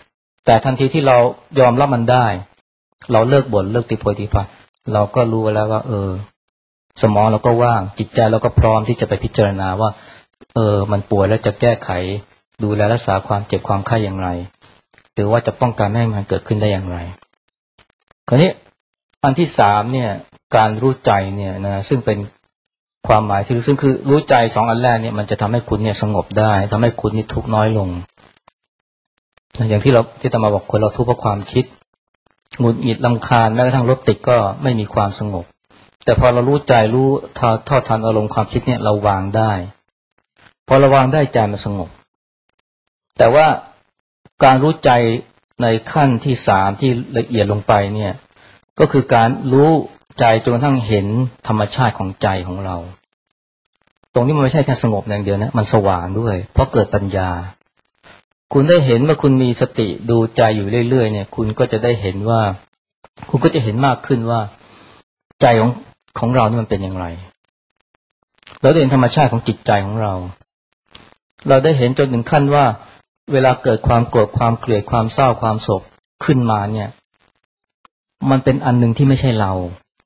แต่ทันทีที่เรายอมรับมันได้เราเลิกบ่นเลิกตีโพยตีพายเราก็รู้แล้วว่าสมองเราก็ว่างจิตใจเราก็พร้อมที่จะไปพิจารณาว่ามันป่วยแล้วจะแก้ไขดูแลรักษาความเจ็บความไข้อย่างไรหรือว่าจะป้องกันไม่ให้มันเกิดขึ้นได้อย่างไรคราวนี้อันที่สามเนี่ยการรู้ใจเนี่ยนะซึ่งเป็นความหมายที่ซึ่งคือรู้ใจสองอันแรกเนี่ยมันจะทำให้คุณเนี่ยสงบได้ทำให้คุณนี่ทุกข์น้อยลงอย่างที่อาตมาบอกคนเราทุกข์เพราะความคิดหงุดหงิดรำคาญแม้กระทั่งรถติดก็ไม่มีความสงบแต่พอเรารู้ใจรู้ทอดทันอารมณ์ความคิดเนี่ยเราวางได้พอเราวางได้ใจมันสงบแต่ว่าการรู้ใจในขั้นที่สามที่ละเอียดลงไปเนี่ยก็คือการรู้ใจจนกระทั่งเห็นธรรมชาติของใจของเราตรงนี้มันไม่ใช่แค่สงบอย่างเดียวนะมันสว่างด้วยเพราะเกิดปัญญาคุณได้เห็นเมื่อคุณมีสติดูใจอยู่เรื่อยๆเนี่ยคุณก็จะได้เห็นว่าคุณก็จะเห็นมากขึ้นว่าใจของเรานี่มันเป็นอย่างไรเราได้เห็นธรรมชาติของจิตใจของเราเราได้เห็นจนถึงขั้นว่าเวลาเกิดความโกรธความเกลียดความเศร้าความโศกขึ้นมาเนี่ยมันเป็นอันหนึ่งที่ไม่ใช่เรา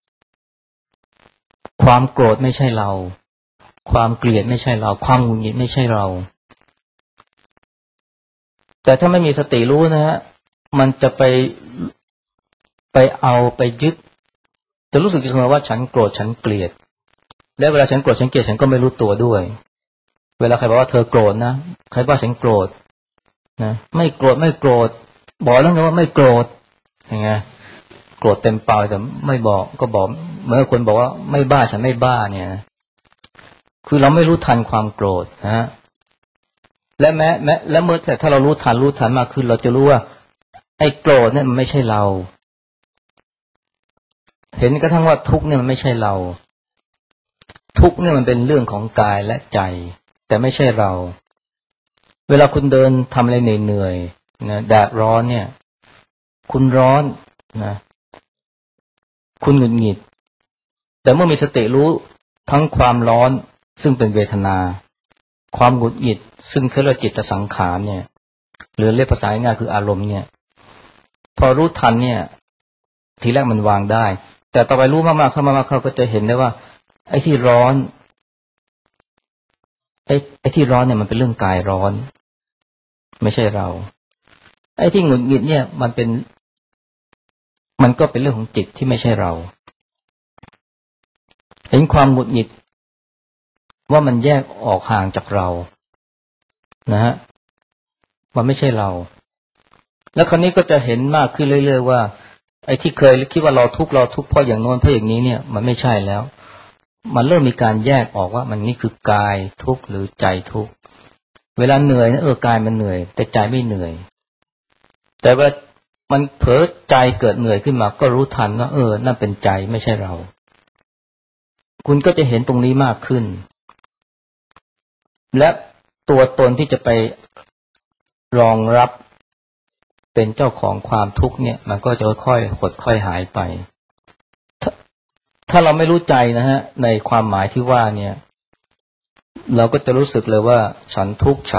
ความโกรธไม่ใช่เราความเกลียดไม่ใช่เราความหงุดหงิดไม่ใช่เราแต่ถ้าไม่มีสติรู้นะฮะมันจะไปเอาไปยึดจะรู้สึกเสมอว่าฉันโกรธฉันเกลียดและเวลาฉันโกรธฉันเกลียดฉันก็ไม่รู้ตัวด้วยเวลาใครบอกว่าเธอโกรธนะใครว่าฉันโกรธนะไม่โกรธบอกแล้วไงว่าไม่โกรธยังไงโกรธเต็มปากแต่ไม่บอกก็บอกเหมือนคนบอกว่าไม่บ้าฉันไม่บ้าเนี่ยคือเราไม่รู้ทันความโกรธนะและและเมื่อแต่ถ้าเรารู้ทันมากขึ้นเราจะรู้ว่าไอ้โกรธเนี่ยมันไม่ใช่เราเห็นกระทั่งว่าทุกข์เนี่ยมันไม่ใช่เราทุกข์เนี่ยมันเป็นเรื่องของกายและใจแต่ไม่ใช่เราเวลาคุณเดินทำอะไรเหนื่อยๆนะแดดร้อนเนี่ยคุณร้อนนะคุณหงุดหงิดแต่เมื่อมีสติรู้ทั้งความร้อนซึ่งเป็นเวทนาความหงุดหงิดซึ่งคือจิตสังขารเนี่ยหรือเรียกภาษาง่ายๆคืออารมณ์เนี่ยพอรู้ทันเนี่ยทีแรกมันวางได้แต่ต่อไปรู้มากๆเข้าก็จะเห็นได้ว่าไอ้ที่ร้อนไอ้ที่ร้อนเนี่ยมันเป็นเรื่องกายร้อนไม่ใช่เราไอ้ที่หงุดหงิดเนี่ยมันก็เป็นเรื่องของจิตที่ไม่ใช่เราเห็นความหงุดหงิดว่ามันแยกออกห่างจากเรานะฮะมันไม่ใช่เราแล้วคราวนี้ก็จะเห็นมากขึ้นเรื่อยๆว่าไอ้ที่เคยคิดว่าเราทุกข์เพราะอย่างโน้นเพราะอย่างนี้เนี่ยมันไม่ใช่แล้วมันเริ่มมีการแยกออกว่ามันนี่คือกายทุกข์หรือใจทุกข์เวลาเหนื่อยนะกายมันเหนื่อยแต่ใจไม่เหนื่อยแต่ว่ามันเผลอใจเกิดเหนื่อยขึ้นมาก็รู้ทันว่านั่นเป็นใจไม่ใช่เราคุณก็จะเห็นตรงนี้มากขึ้นและตัวตนที่จะไปรองรับเป็นเจ้าของความทุกข์เนี่ยมันก็จะค่อยๆหดค่อยหายไปถ้าเราไม่รู้ใจนะฮะในความหมายที่ว่าเนี่ยเราก็จะรู้สึกเลยว่าฉันทุกข์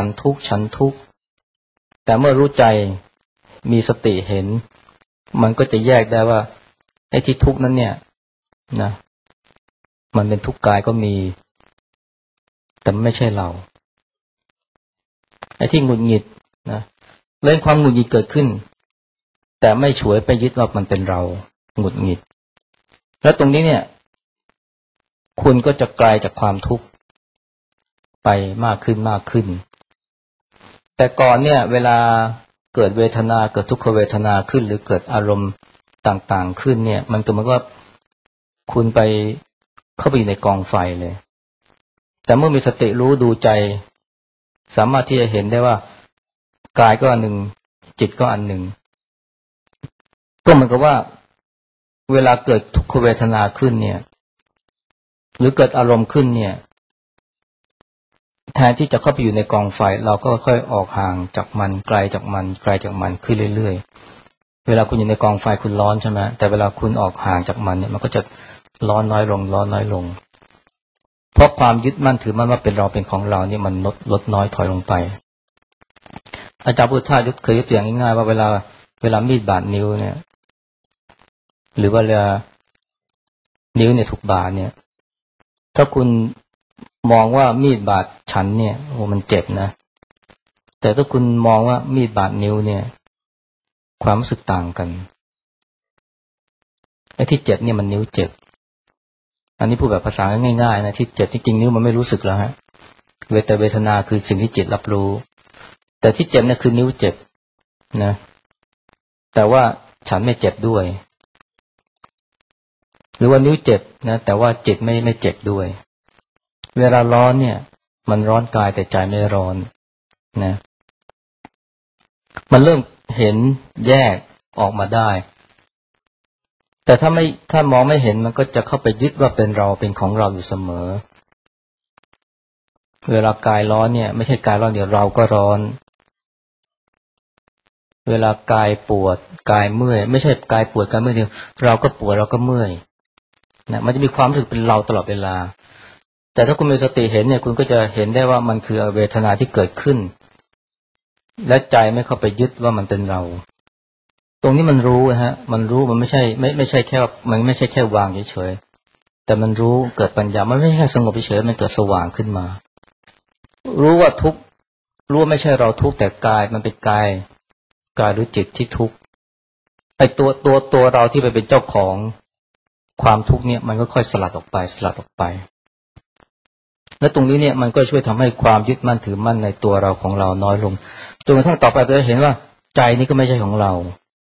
แต่เมื่อรู้ใจมีสติเห็นมันก็จะแยกได้ว่าไอ้ที่ทุกข์นั้นเนี่ยนะมันเป็นทุกข์กายก็มีแต่ไม่ใช่เราไอ้ที่หงุดหงิดนะเรื่องความหงุดหงิดเกิดขึ้นแต่ไม่ฉวยไปยึดว่ามันเป็นเราหงุดหงิดแล้วตรงนี้เนี่ยคุณก็จะไกลจากความทุกข์ไปมากขึ้นแต่ก่อนเนี่ยเวลาเกิดเวทนาเกิดทุกขเวทนาขึ้นหรือเกิดอารมณ์ต่างๆขึ้นเนี่ยมันก็เหมือนกับคุณไปเข้าไปอยู่ในกองไฟเลยแต่เมื่อมีสติรู้ดูใจสามารถที่จะเห็นได้ว่ากายก็อันหนึ่งจิตก็อันหนึ่งก็เหมือนกับว่าเวลาเกิดทุกขเวทนาขึ้นเนี่ยหรือเกิดอารมณ์ขึ้นเนี่ยแทนที่จะเข้าไปอยู่ในกองไฟเราก็ค่อยออกห่างจากมันไกลจากมันขึ้นเรื่อยๆเวลาคุณอยู่ในกองไฟคุณร้อนใช่ไหมแต่เวลาคุณออกห่างจากมันเนี่ยมันก็จะร้อนน้อยลงเพราะความยึดมั่นถือมั่นว่าเป็นเราเป็นของเราเนี่ยมันลดน้อยถอยลงไปอาจารย์พุทธทาสเคยยกตัวอย่างง่ายๆว่าเวลามีดบาดนิ้วเนี่ยหรือว่าเวลานิ้วเนี่ยถูกบาดเนี่ยถ้าคุณมองว่ามีดบาดฉันเนี่ยโอ้มันเจ็บนะแต่ถ้าคุณมองว่ามีดบาดนิ้วเนี่ยความรู้สึกต่างกันไอ้ที่เจ็บเนี่ยมันนิ้วเจ็บอันนี้พูดแบบภาษาง่ายๆนะที่เจ็บที่จริงนิ้วมันไม่รู้สึกแล้วฮะเวทนาคือสิ่งที่จิตรับรู้แต่ที่เจ็บเนี่ยคือนิ้วเจ็บนะแต่ว่าฉันไม่เจ็บด้วยหรือว่านิ้วเจ็บนะแต่ว่าจิตไม่เจ็บด้วยเวลาร้อนเนี่ยมันร้อนกายแต่ใจไม่ร้อนนะมันเริ่มเห็นแยกออกมาได้แต่ถ้ามองไม่เห็นมันก็จะเข้าไปยึดว่าเป็นเราเป็นของเราอยู่เสมอเวลากายร้อนเนี่ยไม่ใช่กายร้อนเดี๋ยวเราก็ร้อนเวลากายปวดกายเมื่อยไม่ใช่กายปวดกายเมื่อยเดียวเราก็ปวดเราก็เมื่อยนะมันจะมีความรู้สึกเป็นเราตลอดเวลาแต่ถ้าคุณมีสติเห็นเนี่ยคุณก็จะเห็นได้ว่ามันคือเวทนาที่เกิดขึ้นและใจไม่เข้าไปยึดว่ามันเป็นเราตรงนี้มันรู้ฮะมันรู้มันไม่ใช่แค่มันไม่ใช่แค่วางเฉยๆแต่มันรู้เกิดปัญญามันไม่ใช่สงบเฉยๆมันเกิดสว่างขึ้นมารู้ว่าทุกข์รู้ว่าไม่ใช่เราทุกข์แต่กายมันเป็นกายหรือจิตที่ทุกข์ไอ้ตัวเราที่ไปเป็นเจ้าของความทุกข์เนี่ยมันก็ค่อยสลัดออกไปและตรงนี้เนี่ยมันก็ช่วยทำให้ความยึดมั่นถือมั่นในตัวเราของเราน้อยลงจนกระทั่งต่อไปเราจะเห็นว่าใจนี้ก็ไม่ใช่ของเรา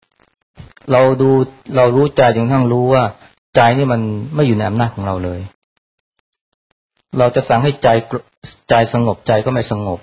เรารู้ใจจนกระทั่งรู้ว่าใจนี่มันไม่อยู่ในอำนาจของเราเลยเราจะสั่งให้ใจสงบใจก็ไม่สงบ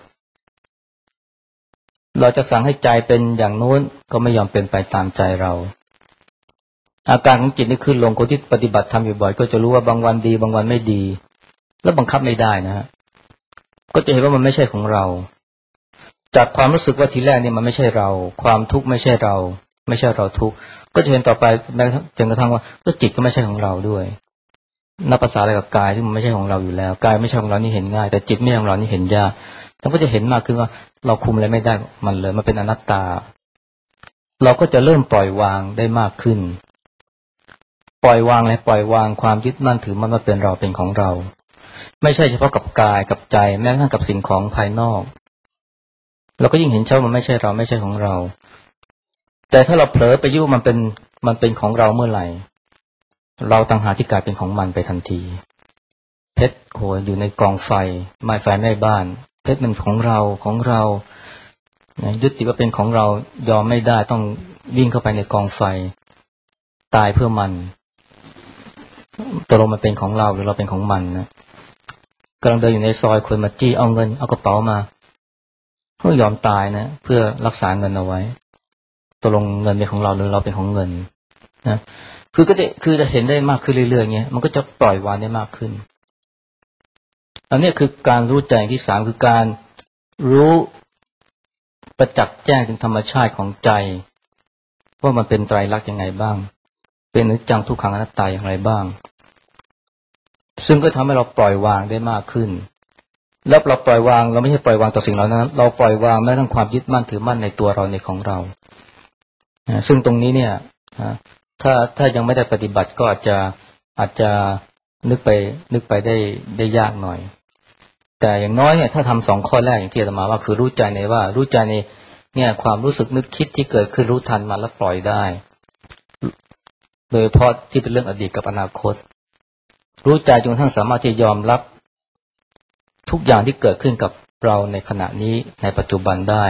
เราจะสั่งให้ใจเป็นอย่างโน้นก็ไม่ยอมเป็นไปตามใจเราอาการของจิตนี่ขึ้นลงคนที่ปฏิบัติธรรมบ่อยๆก็จะรู้ว่าบางวันดีบางวันไม่ดีแล้วบังคับไม่ได้นะฮะก็จะเห็นว่ามันไม่ใช่ของเราจากความรู้สึกว่าทีแรกเนี่ยมันไม่ใช่เราความทุกข์ไม่ใช่เราทุกข์ก็จะเห็นต่อไปจนกระทั่งว่าจิตก็ไม่ใช่ของเราด้วยนับภาษาอะไรกับกายที่มันไม่ใช่ของเราอยู่แล้วกายไม่ใช่ของเรานี่เห็นง่ายแต่จิตไม่ใช่ของเรานี่เห็นยากเราก็จะเห็นมากขึ้นว่าเราคุมอะไรไม่ได้มันเลยมันเป็นอนัตตาเราก็จะเริ่มปล่อยวางได้มากขึ้นปล่อยวางความยึดมั่นถือมั่นว่าเป็นเราเป็นของเราไม่ใช่เฉพาะกับกายกับใจแม้กระทั่งกับสิ่งของภายนอกเราก็ยิ่งเห็นชัดว่ามันไม่ใช่เราไม่ใช่ของเราแต่ถ้าเราเผลอไปยึดว่ามันเป็นของเราเมื่อไหร่เราต่างหากที่กลายเป็นของมันไปทันทีเพชรโหอยู่ในกองไฟไม้ไฟไหม้บ้านเพชรมันของเรายึดติดว่าเป็นของเรายอมไม่ได้ต้องวิ่งเข้าไปในกองไฟตายเพื่อมันตกลงมันเป็นของเราหรือเราเป็นของมันนะกำลังเดินอยู่ในซอยคนมาจี้เอาเงินเอากระเป๋ามาก็ยอมตายนะเพื่อรักษาเงินเอาไว้ตกลงเงินเป็นของเราหรือเราเป็นของเงินนะคือจะเห็นได้มากขึ้นเรื่อยๆเงี้ยมันก็จะปล่อยวางได้มากขึ้นอันนี้คือการรู้ใจที่สามคือการรู้ประจักษ์แจ้งถึงธรรมชาติของใจว่ามันเป็นไตรลักษณ์ยังไงบ้างเป็นอนิจจังทุกขังอนัตตาอย่างไรบ้างซึ่งก็ทำให้เราปล่อยวางได้มากขึ้นแล้วเราปล่อยวางเราไม่ใช่ปล่อยวางต่อสิ่งเหล่านั้นเราปล่อยวางแม้ทั้งความยึดมั่นถือมั่นในตัวเราในของเราซึ่งตรงนี้เนี่ยถ้ายังไม่ได้ปฏิบัติก็อาจจะนึกไปได้ยากหน่อยแต่อย่างน้อยเนี่ยถ้าทำสองข้อแรกอย่างที่อาตมาว่าคือรู้ใจในเนี่ยความรู้สึกนึกคิดที่เกิดขึ้นรู้ทันมันแล้วปล่อยได้โดยเฉพาะที่เป็นเรื่องอดีตกับอนาคตรู้ใจจนกระทั่งสามารถที่ยอมรับทุกอย่างที่เกิดขึ้นกับเราในขณะนี้ในปัจจุบันได้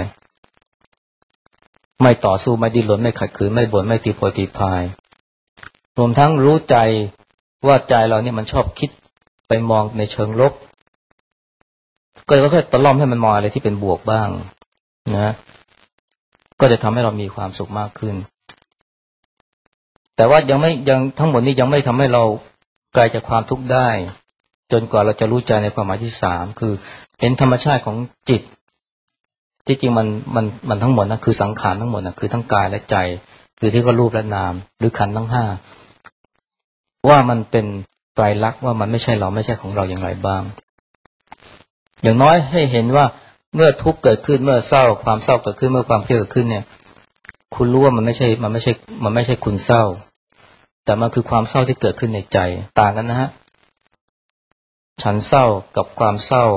ไม่ต่อสู้ไม่ดิ้นรนไม่ขัดขืนไม่บ่นไม่ตีโพยตีพายรวมทั้งรู้ใจว่าใจเราเนี่ยมันชอบคิดไปมองในเชิงลบก็ค่อยๆตะล่อมให้มันมองอะไรที่เป็นบวกบ้างนะก็จะทำให้เรามีความสุขมากขึ้นแต่ว่ายังทั้งหมดนี้ยังไม่ทำให้เราไกลจากความทุกข์ได้จนกว่าเราจะรู้ใจในความหมายที่สามคือเห็นธรรมชาติของจิตที่จริงมันทั้งหมดนะคือสังขารทั้งหมดนะคือทั้งกายและใจคือที่ก็รูปและนามหรือขันธ์ทั้งห้าว่ามันเป็นไตรลักษณ์ว่ามันไม่ใช่เราไม่ใช่ของเราอย่างไรบ้างอย่างน้อยให้เห็นว่าเมื่อทุกข์เกิดขึ้นเมื่อเศร้าความเศร้าเกิดขึ้นเมื่อความเครียดเกิดขึ้นเนี่ยคุณรู้ว่ามันไม่ใช่คุณเศร้าแต่มันคือความเศร้าที่เกิดขึ้นในใจต่างกันนะฮะฉันเศร้ากับความเศร้า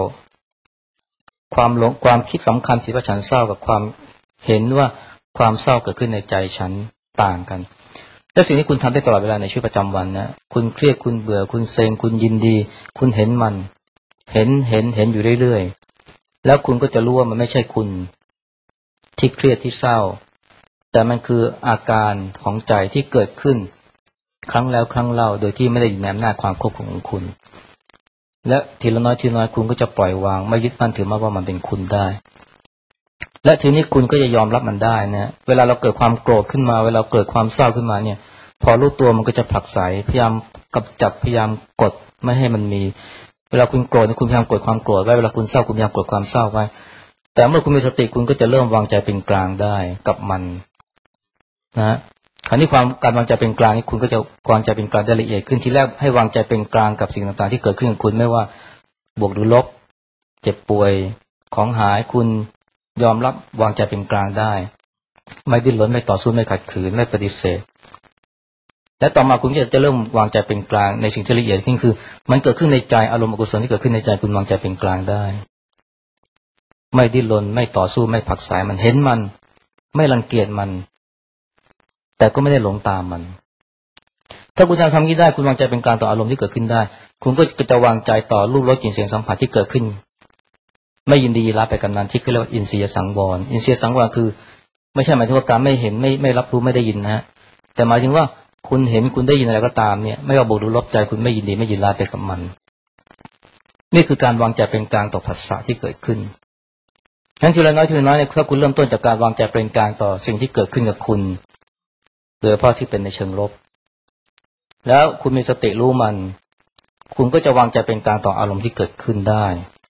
ความคิดสำคัญผิดว่าฉันเศร้ากับความเห็นว่าความเศร้าเกิดขึ้นในใจฉันต่างกันและสิ่งที่คุณทำได้ตลอดเวลาในชีวิตประจำวันนะคุณเครียดคุณเบื่อคุณเซ็งคุณยินดีคุณเห็นมันเห็นอยู่เรื่อยๆแล้วคุณก็จะรู้ว่ามันไม่ใช่คุณที่เครียดที่เศร้าแต่มันคืออาการของใจที่เกิดขึ้นครั้งแล้วครั้งเล่าโดยที่ไม่ได้อยู่ในอำนาจความควบคุมของคุณและทีละน้อยคุณก็จะปล่อยวางไม่ยึดมั่นถือมั่นว่ามันเป็นคุณได้และทีนี้คุณก็จะยอมรับมันได้นะเวลาเราเกิดความโกรธขึ้นมาเวลาเกิดความเศร้าขึ้นมาเนี่ยพอรู้ตัวมันก็จะผลักไสพยายามกำจัดพยายามกดไม่ให้มันมีเวลาคุณโกรธคุณพยายามกดความโกรธไว้เวลาคุณเศร้าคุณพยายามกดความเศร้าไว้แต่เมื่อคุณมีสติคุณก็จะเริ่มวางใจเป็นกลางได้กับมันนะคราวนี้การวางใจเป็นกลางนี่คุณก็จะวางใจเป็นกลางได้ละเอียดขึ้นทีแรกให้วางใจเป็นกลางกับสิ่งต่างๆที่เกิดขึ้นกับคุณไม่ว่าบวกหรือลบเจ็บป่วยของหายคุณยอมรับวางใจเป็นกลางได้ไม่ดิ้นรนไม่ต่อสู้ไม่ขัดขืนไม่ปฏิเสธและต่อมาคุณจะเริ่มวางใจเป็นกลางในสิ่งที่ละเอียดขึ้นคือมันเกิดขึ้นในใจอารมณ์อกุศลที่เกิดขึ้นในใจคุณวางใจเป็นกลางได้ไม่ดิ้นรนไม่ต่อสู้ไม่ผักสายมันเห็นมันไม่รังเกียจมันแต่ก็ไม่ได้หลงตามมันถ้าคุณทำนี้ได้คุณวางใจเป็นกลางต่ออารมณ์ที่เกิดขึ้นได้คุณก็จะวางใจต่อรูปรสกลิ่นเสียงสัมผัสที่เกิดขึ้นไม่ยินดียินร้ายไปกับนั้นที่เรียกว่าอินทรียสังวรอินทรียสังวรคือไม่ใช่หมายถึงว่าการไม่เห็นไม่รับรู้ไม่ได้ยินนะแต่หมายถึงว่าคุณเห็นคุณได้ยินอะไรก็ตามเนี่ยไม่ว่าบวกหรือลบใจคุณไม่ยินดีไม่ยินร้ายไปกับมันนี่คือการวางใจเป็นกลางต่อผัสสะที่เกิดขึ้นงั้นทีละน้อยเนี่ยถ้าคุณเริ่มต้นจากการวางใจเป็นกลางต่อสิ่งที่เกิดขึ้นกับคุณโดยเฉพาะที่เป็นในเชิงลบแล้วคุณมีสติรู้มันคุณก็จะวางใจเป็นกลางต่ออารมณ์ที่เกิดขึ้นได้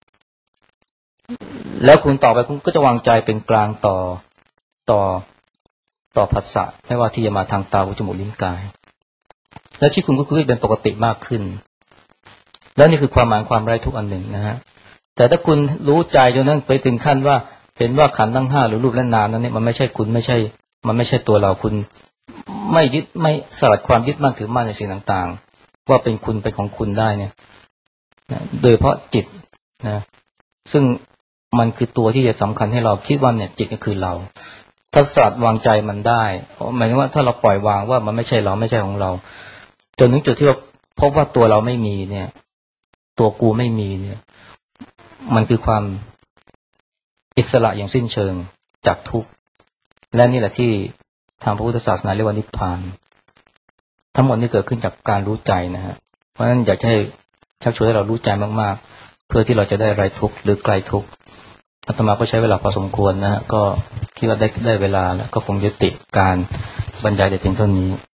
แล้วคุณต่อไปคุณก็จะวางใจเป็นกลางต่อผัสสะไม่ว่าที่จะมาทางตาหูจมูกลิ้นกายและชีวิตคุณก็คือเป็นปกติมากขึ้นแล้วนี่คือความหมายความไร้ทุกข์อันหนึ่งนะฮะแต่ถ้าคุณรู้ใจจนนั้นไปถึงขั้นว่าเห็นว่าขันธ์ทั้งห้าหรือรูปและนามนั้นเนี่ยมันไม่ใช่คุณไม่ใช่ตัวเราคุณไม่ยึดไม่สลัดความยึดมั่นถือมั่นในสิ่งต่างๆว่าเป็นคุณเป็นของคุณได้เนี่ยโดยเฉพาะจิตนะซึ่งมันคือตัวที่จะสำคัญให้เราคิดว่าเนี่ยจิตก็คือเราถ้าสลัดวางใจมันได้หมายถึงว่าถ้าเราปล่อยวางว่ามันไม่ใช่เราไม่ใช่ของเราจนถึงจุดที่ว่าพบว่าตัวเราไม่มีเนี่ยตัวกูไม่มีเนี่ยมันคือความอิสระอย่างสิ้นเชิงจากทุกข์และนี่แหละที่ทางพระพุทธศาสนาเรียกว่านิพพานทั้งหมดนี้เกิดขึ้นจากการรู้ใจนะฮะเพราะฉะนั้นอยากให้ชักชวนให้เรารู้ใจมากๆเพื่อที่เราจะได้ไร้ทุกข์หรือไกลทุกข์อาตมาก็ใช้เวลาพอสมควรนะฮะก็คิดว่าได้เวลาแล้วก็คงยุติการบรรยายแต่เพียงเท่านี้